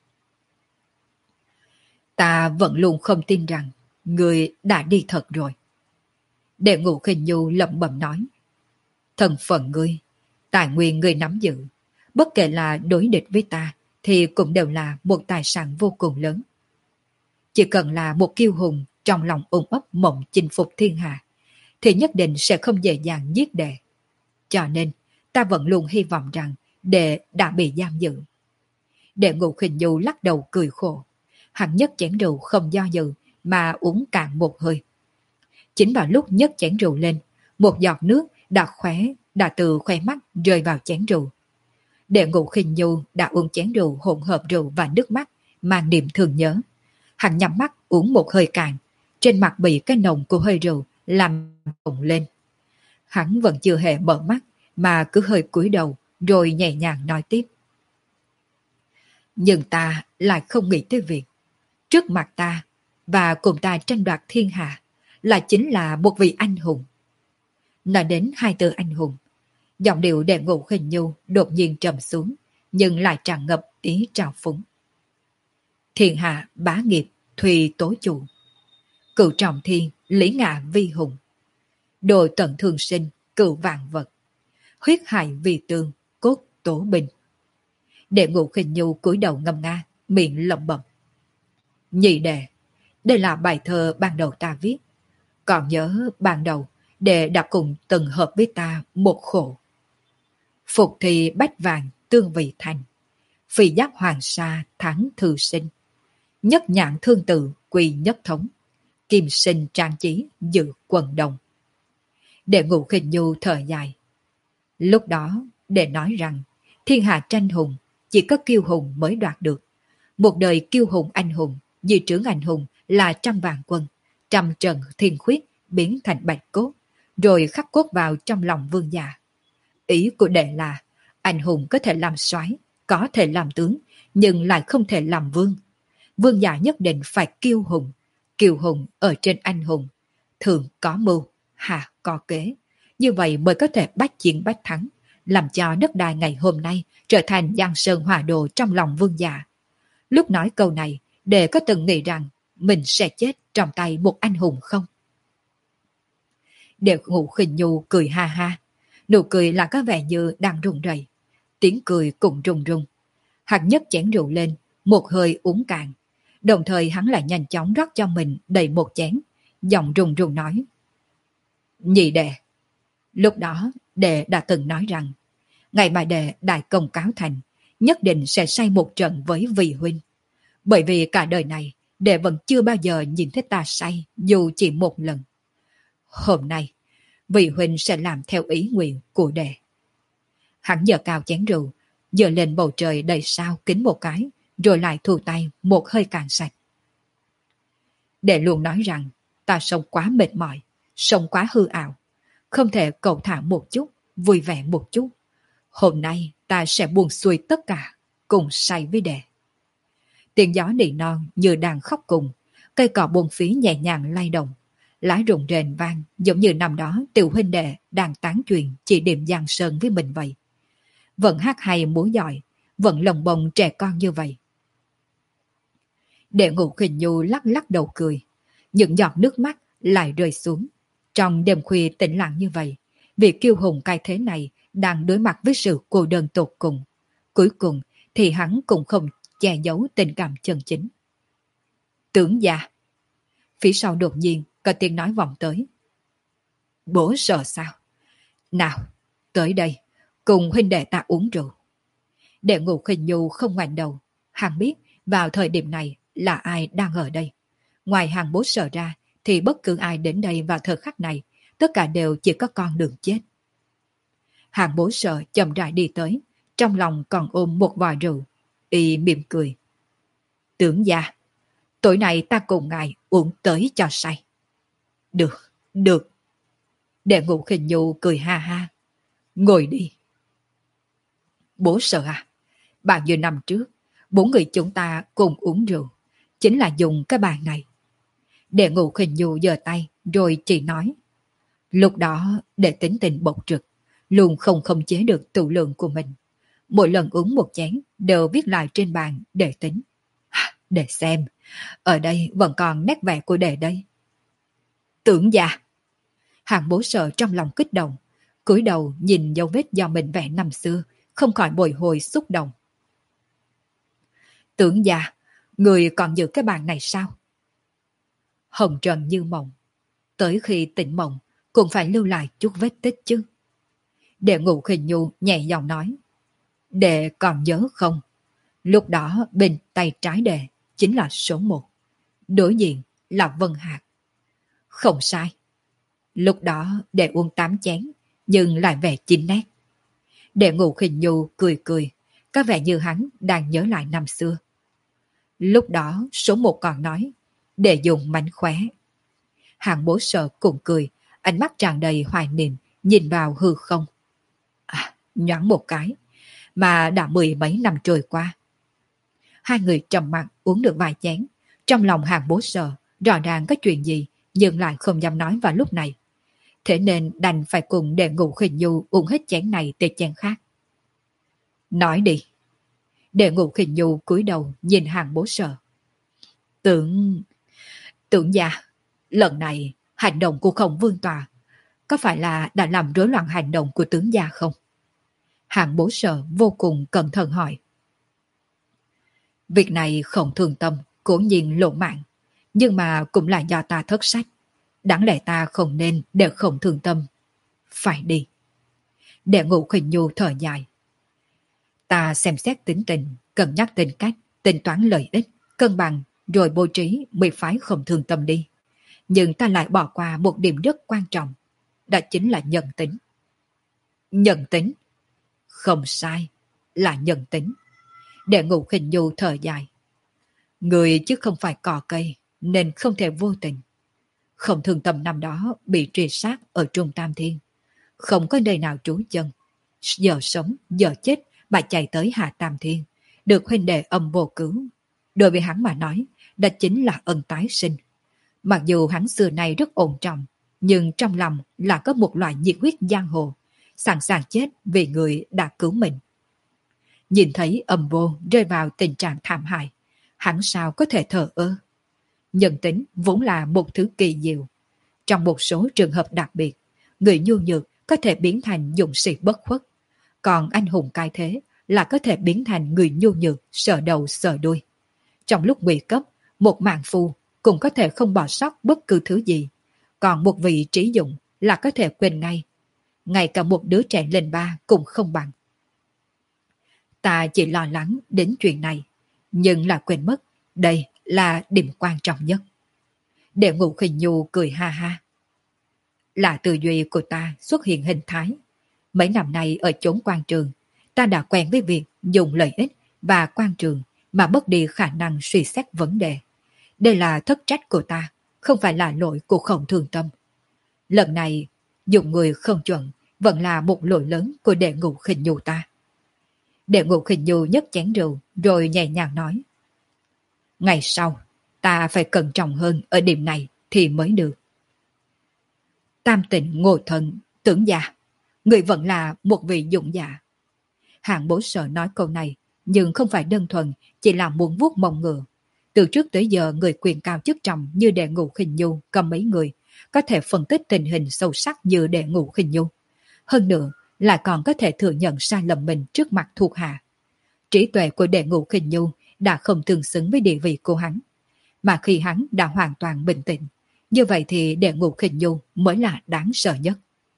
Ta vẫn luôn không tin rằng người đã đi thật rồi. Đệ Ngũ Khinh Nhu lẩm bẩm nói. Thân phận ngươi, tài nguyên ngươi nắm giữ, bất kể là đối địch với ta, thì cũng đều là một tài sản vô cùng lớn. Chỉ cần là một kiêu hùng trong lòng ôm ấp mộng chinh phục thiên hạ, thì nhất định sẽ không dễ dàng giết đệ. Cho nên, ta vẫn luôn hy vọng rằng đệ đã bị giam giữ. Đệ Ngũ Khinh Nhu lắc đầu cười khổ. Hắn nhấc chén rượu không do dự mà uống cạn một hơi. Chính vào lúc nhấc chén rượu lên, một giọt nước đã khóe, đã từ khóe mắt rơi vào chén rượu. Đệ Ngũ Khinh Nhu đã uống chén rượu hỗn hợp rượu và nước mắt, mang niềm thương nhớ. Hắn nhắm mắt uống một hơi cạn, trên mặt bị cái nồng của hơi rượu làm bùng lên. Hắn vẫn chưa hề mở mắt, mà cứ hơi cúi đầu, rồi nhẹ nhàng nói tiếp. Nhưng ta lại không nghĩ tới việc, trước mặt ta, và cùng ta tranh đoạt thiên hạ, là chính là một vị anh hùng. Nói đến hai từ anh hùng, giọng điệu Đệ Ngũ Khinh Nhu đột nhiên trầm xuống, nhưng lại tràn ngập ý trào phúng. Thiên hạ bá nghiệp, thùy tố chủ. cựu trọng thiên, lý ngạ vi hùng. Đồ tận thương sinh, cựu vạn vật. Huyết hại vì tương, cốt tố binh. Đệ Ngũ Khinh Nhu cúi đầu ngâm nga, miệng lẩm bẩm. Nhị đệ, đây là bài thơ ban đầu ta viết. Còn nhớ ban đầu, đệ đã cùng từng hợp với ta một khổ. Phục thì bách vàng tương vị thành, phi giác hoàng sa thắng thư sinh. Nhất nhãn thương tự quỳ nhất thống, kim sinh trang trí dự quần đồng. Đệ Ngũ Khinh Nhu thở dài. Lúc đó, đệ nói rằng, thiên hạ tranh hùng, chỉ có kiêu hùng mới đoạt được. Một đời kiêu hùng anh hùng, di trưởng anh hùng là trăm vạn quân, trăm trận thiên khuyết biến thành bạch cốt, rồi khắc cốt vào trong lòng vương gia. Ý của đệ là, anh hùng có thể làm soái, có thể làm tướng, nhưng lại không thể làm vương. Vương gia nhất định phải kiêu hùng, kiêu hùng ở trên anh hùng, thường có mưu, hạ có kế. Như vậy mới có thể bách chiến bách thắng, làm cho đất đai ngày hôm nay trở thành giang sơn hòa đồ trong lòng vương gia. Lúc nói câu này, đệ có từng nghĩ rằng mình sẽ chết trong tay một anh hùng không? Đệ Ngũ Khinh Nhu cười ha ha, nụ cười là có vẻ như đang run rẩy, tiếng cười cũng run run. Hắn nhấc chén rượu lên, một hơi uống cạn, đồng thời hắn lại nhanh chóng rót cho mình đầy một chén, giọng run run nói. Nhị đệ, lúc đó đệ đã từng nói rằng, ngày mà đệ đại công cáo thành, nhất định sẽ say một trận với vị huynh. Bởi vì cả đời này, đệ vẫn chưa bao giờ nhìn thấy ta say dù chỉ một lần. Hôm nay, vị huynh sẽ làm theo ý nguyện của đệ. Hắn giơ cao chén rượu, giơ lên bầu trời đầy sao kính một cái, rồi lại thu tay một hơi cạn sạch. Đệ luôn nói rằng, ta sống quá mệt mỏi, sống quá hư ảo, không thể cầu thả một chút, vui vẻ một chút. Hôm nay ta sẽ buông xuôi tất cả, cùng say với đệ. Tiếng gió nỉ non như đang khóc cùng, cây cỏ buông phí nhẹ nhàng lay động, lá rụng rền vang giống như năm đó tiểu huynh đệ đang tán chuyện chỉ điểm giang sơn với mình vậy. Vẫn hát hay múa giỏi, vẫn lồng bồng trẻ con như vậy. Đệ Ngũ Khinh Nhu lắc lắc đầu cười, những giọt nước mắt lại rơi xuống. Trong đêm khuya tĩnh lặng như vậy, vị kiêu hùng cái thế này đang đối mặt với sự cô đơn tột cùng. Cuối cùng thì hắn cũng không che giấu tình cảm chân chính. Tưởng gia. Phía sau đột nhiên có tiếng nói vọng tới. Bố sợ sao? Nào, tới đây, cùng huynh đệ ta uống rượu. Đệ Ngũ Khinh Nhu không ngoảnh đầu, hắn biết vào thời điểm này là ai đang ở đây. Ngoài hàng bố sợ ra, thì bất cứ ai đến đây vào thời khắc này, tất cả đều chỉ có con đường chết. Hàng bố sợ chậm rãi đi tới, trong lòng còn ôm một vò rượu, y mỉm cười. Tưởng gia, tối nay ta cùng ngài uống tới cho say. Được, được. Đệ Ngũ Khinh Nhu cười ha ha. Ngồi đi. Bố sợ à? Bao nhiêu năm trước, bốn người chúng ta cùng uống rượu, chính là dùng cái bàn này. Đệ Ngũ Khinh Nhu giơ tay, rồi chỉ nói. Lúc đó, đệ tính tình bộc trực, luôn không khống chế được tự lượng của mình. Mỗi lần uống một chén, đều viết lại trên bàn để tính. Để xem, ở đây vẫn còn nét vẽ của đệ đây. Tưởng gia. Hàng bố sợ trong lòng kích động, cúi đầu nhìn dấu vết do mình vẽ năm xưa, không khỏi bồi hồi xúc động. Tưởng gia, người còn giữ cái bàn này sao? Hồng trần như mộng, tới khi tỉnh mộng cũng phải lưu lại chút vết tích chứ. Đệ Ngũ Khinh Nhu nhẹ giọng nói. Đệ còn nhớ không? Lúc đó bên tay trái đệ chính là số một, đối diện là Vân Hạc. Không sai. Lúc đó đệ uống tám chén, nhưng lại vẻ chín nét. Đệ Ngũ Khinh Nhu cười cười, có vẻ như hắn đang nhớ lại năm xưa. Lúc đó số một còn nói, đệ dùng mánh khóe. Hàng bố sợ cũng cười, ánh mắt tràn đầy hoài niệm, nhìn vào hư không. À, nhoáng một cái, mà đã mười mấy năm trôi qua. Hai người trầm mặc uống được vài chén, trong lòng hàng bố sợ, rõ ràng có chuyện gì, nhưng lại không dám nói vào lúc này. Thế nên đành phải cùng Đệ Ngũ Khinh Nhu uống hết chén này tới chén khác. Nói đi. Đệ Ngũ Khinh Nhu cúi đầu nhìn hàng bố sợ. Tưởng... Tưởng gia, Lần này, hành động của Khổng Vương Tòa có phải là đã làm rối loạn hành động của tướng gia không? Hạng Bố Sở vô cùng cẩn thận hỏi. Việc này không thương tâm, cố nhiên lộ mạng, nhưng mà cũng là do ta thất sách. Đáng lẽ ta không nên để không thương tâm. Phải đi. Đệ Ngũ Khuynh Nhu thở dài. Ta xem xét tính tình, cân nhắc tính cách, tính toán lợi ích, cân bằng, rồi bố trí mới phái không thương tâm đi. Nhưng ta lại bỏ qua một điểm rất quan trọng. Đó chính là nhân tính. Nhân tính? Không sai, là nhân tính. Đệ Ngũ Khuynh Nhu thở dài. Người chứ không phải cỏ cây, nên không thể vô tình. Không thương tâm năm đó bị truy sát ở Trung Tam Thiên. Không có nơi nào trú chân. Giờ sống, giờ chết, bà chạy tới Hạ Tam Thiên. Được huynh đệ âm vô cứu. Đối với hắn mà nói, đó chính là ân tái sinh. Mặc dù hắn xưa nay rất ổn trọng, nhưng trong lòng là có một loại nhiệt huyết giang hồ, sẵn sàng chết vì người đã cứu mình. Nhìn thấy âm vô rơi vào tình trạng thảm hại, hắn sao có thể thờ ơ. Nhân tính vốn là một thứ kỳ diệu. Trong một số trường hợp đặc biệt, người nhu nhược có thể biến thành dũng sĩ bất khuất, còn anh hùng cái thế là có thể biến thành người nhu nhược sợ đầu sợ đuôi. Trong lúc nguy cấp, một mạng phu cũng có thể không bỏ sót bất cứ thứ gì, còn một vị trí dụng là có thể quên ngay. Ngay cả một đứa trẻ lên ba cũng không bằng. Ta chỉ lo lắng đến chuyện này, nhưng là quên mất, đây là điểm quan trọng nhất. Đệ Ngũ Khuynh Nhu cười ha ha. Là tư duy của ta xuất hiện hình thái. Mấy năm nay ở chốn quan trường, ta đã quen với việc dùng lợi ích và quan trường mà mất đi khả năng suy xét vấn đề. Đây là thất trách của ta, không phải là lỗi của Khổng Thường Tâm. Lần này, dùng người không chuẩn vẫn là một lỗi lớn của Đệ Ngũ Khuynh Nhu ta. Đệ Ngũ Khuynh Nhu nhấc chén rượu rồi nhẹ nhàng nói. Ngày sau, ta phải cẩn trọng hơn ở điểm này thì mới được. Tam Tịnh Ngô Thần, tưởng già, người vẫn là một vị dũng giả. Hạng Bố Sở nói câu này, nhưng không phải đơn thuần, chỉ là muốn vuốt mông ngựa. Từ trước tới giờ người quyền cao chức trọng như Đệ Ngũ Khuynh Nhu cầm mấy người, có thể phân tích tình hình sâu sắc như Đệ Ngũ Khuynh Nhu. Hơn nữa, lại còn có thể thừa nhận sai lầm mình trước mặt thuộc hạ. Trí tuệ của Đệ Ngũ Khuynh Nhu đã không tương xứng với địa vị của hắn. Mà khi hắn đã hoàn toàn bình tĩnh, như vậy thì Đệ Ngũ Khuynh Nhu mới là đáng sợ nhất.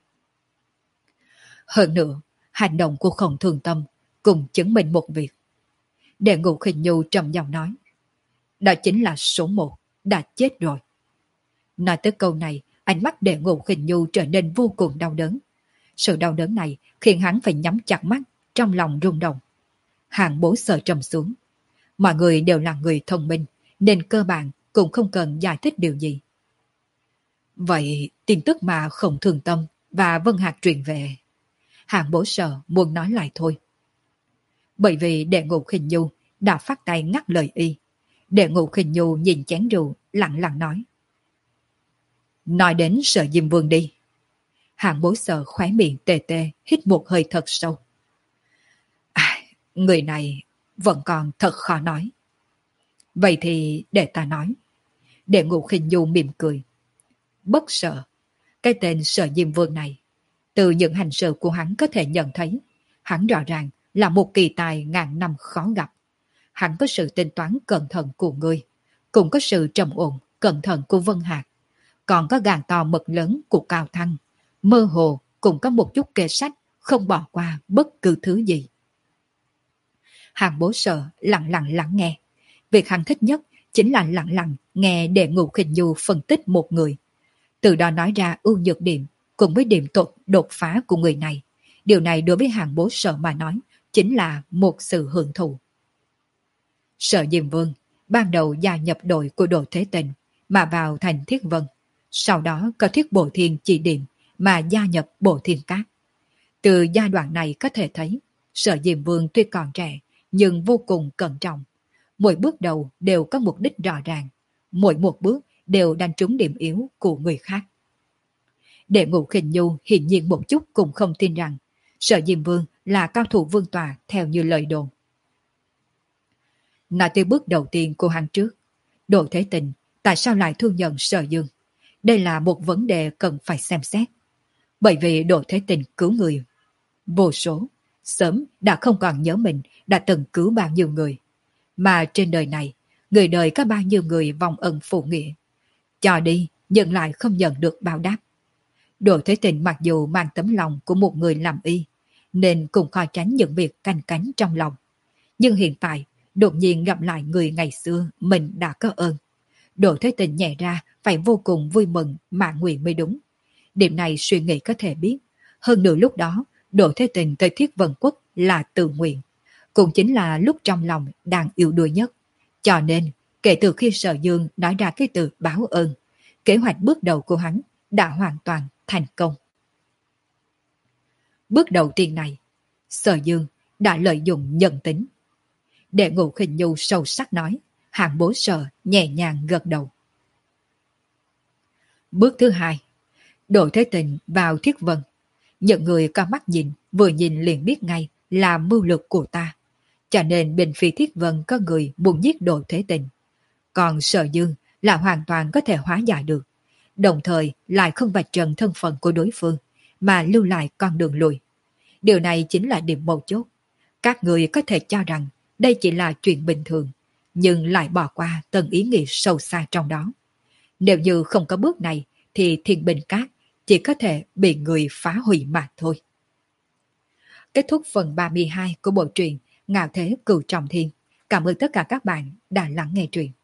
Hơn nữa, hành động của Khổng Thường Tâm cùng chứng minh một việc. Đệ Ngũ Khuynh Nhu trầm giọng nói. Đó chính là số một, đã chết rồi. Nói tới câu này, ánh mắt Đệ Ngũ Khuynh Nhu trở nên vô cùng đau đớn. Sự đau đớn này khiến hắn phải nhắm chặt mắt, trong lòng rung động. Hạng Bố Sở trầm xuống. Mọi người đều là người thông minh, nên cơ bản cũng không cần giải thích điều gì. Vậy tin tức mà Khổng Thường Tâm và Vân Hạc truyền về, Hạng Bố Sở muốn nói lại thôi. Bởi vì Đệ Ngũ Khuynh Nhu đã phát tay ngắt lời y. Đệ Ngũ Khuynh Nhu nhìn chén rượu, lặng lặng nói. Nói đến Sở Diêm Vương đi. Hạng Bố Sở khóe miệng tê tê, hít một hơi thật sâu. À, người này vẫn còn thật khó nói. Vậy thì để ta nói. Đệ Ngũ Khuynh Nhu mỉm cười. Bất sợ. Cái tên Sở Diêm Vương này, từ những hành sự của hắn có thể nhận thấy, hắn rõ ràng là một kỳ tài ngàn năm khó gặp. Hắn có sự tính toán cẩn thận của ngươi, cũng có sự trầm ổn, cẩn thận của Vân Hạc, còn có gan to mật lớn của Cao Thăng, mơ hồ cũng có một chút kê sách, không bỏ qua bất cứ thứ gì. Hạng Bố Sở lặng lặng lắng nghe. Việc hắn thích nhất chính là lặng lặng nghe Đệ Ngũ Khuynh Nhu phân tích một người. Từ đó nói ra ưu nhược điểm cùng với điểm tốt đột phá của người này. Điều này đối với Hạng Bố Sở mà nói chính là một sự hưởng thụ. Sở Diêm Vương ban đầu gia nhập đội của Đồ Thế Tình mà vào thành Thiết Vân. Sau đó có Thiết Bộ Thiên chỉ điểm mà gia nhập Bộ Thiên Cát. Từ giai đoạn này có thể thấy Sở Diêm Vương tuy còn trẻ nhưng vô cùng cẩn trọng. Mỗi bước đầu đều có mục đích rõ ràng. Mỗi một bước đều đánh trúng điểm yếu của người khác. Đệ Ngũ Khuynh Nhu hiển nhiên một chút cũng không tin rằng Sở Diêm Vương là cao thủ vương tòa theo như lời đồn. Nói tới bước đầu tiên của hắn trước, Đồ Thế Tình tại sao lại thương nhận Sở Dương? Đây là một vấn đề cần phải xem xét. Bởi vì Đỗ Thế Tình cứu người vô số, sớm đã không còn nhớ mình đã từng cứu bao nhiêu người. Mà trên đời này, người đời có bao nhiêu người vong ân phụ nghĩa. Cho đi, nhưng lại không nhận được báo đáp. Đỗ Thế Tình mặc dù mang tấm lòng của một người làm y, nên cũng khó tránh những việc canh cánh trong lòng. Nhưng hiện tại, đột nhiên gặp lại người ngày xưa mình đã có ơn. Đỗ Thế Tình nhẹ ra phải vô cùng vui mừng mãn nguyện mới đúng. Điểm này suy nghĩ có thể biết. Hơn nữa lúc đó, Đỗ Thế Tình tới Thiết Vân Quốc là tự nguyện. Cũng chính là lúc trong lòng đang yêu đuổi nhất. Cho nên, kể từ khi Sở Dương nói ra cái từ báo ơn, kế hoạch bước đầu của hắn đã hoàn toàn thành công. Bước đầu tiên này, Sở Dương đã lợi dụng nhân tính. Đệ Ngũ Khinh Nhu sâu sắc nói, Hạng Bố Sở nhẹ nhàng gật đầu. Bước thứ hai, Đỗ Thế Tình vào Thiết Vân. Những người có mắt nhìn, vừa nhìn liền biết ngay là mưu lược của ta. Cho nên bên phía Thiết Vân có người muốn giết Đỗ Thế Tình. Còn Sở Dương là hoàn toàn có thể hóa giải được. Đồng thời lại không vạch trần thân phận của đối phương, mà lưu lại con đường lùi. Điều này chính là điểm mấu chốt. Các người có thể cho rằng đây chỉ là chuyện bình thường, nhưng lại bỏ qua tầng ý nghĩa sâu xa trong đó. Nếu như không có bước này, thì Thiên Bình Cát chỉ có thể bị người phá hủy mà thôi. Kết thúc phần ba mươi hai của bộ truyện Ngạo Thế Cửu Trọng Thiên. Cảm ơn tất cả các bạn đã lắng nghe truyện.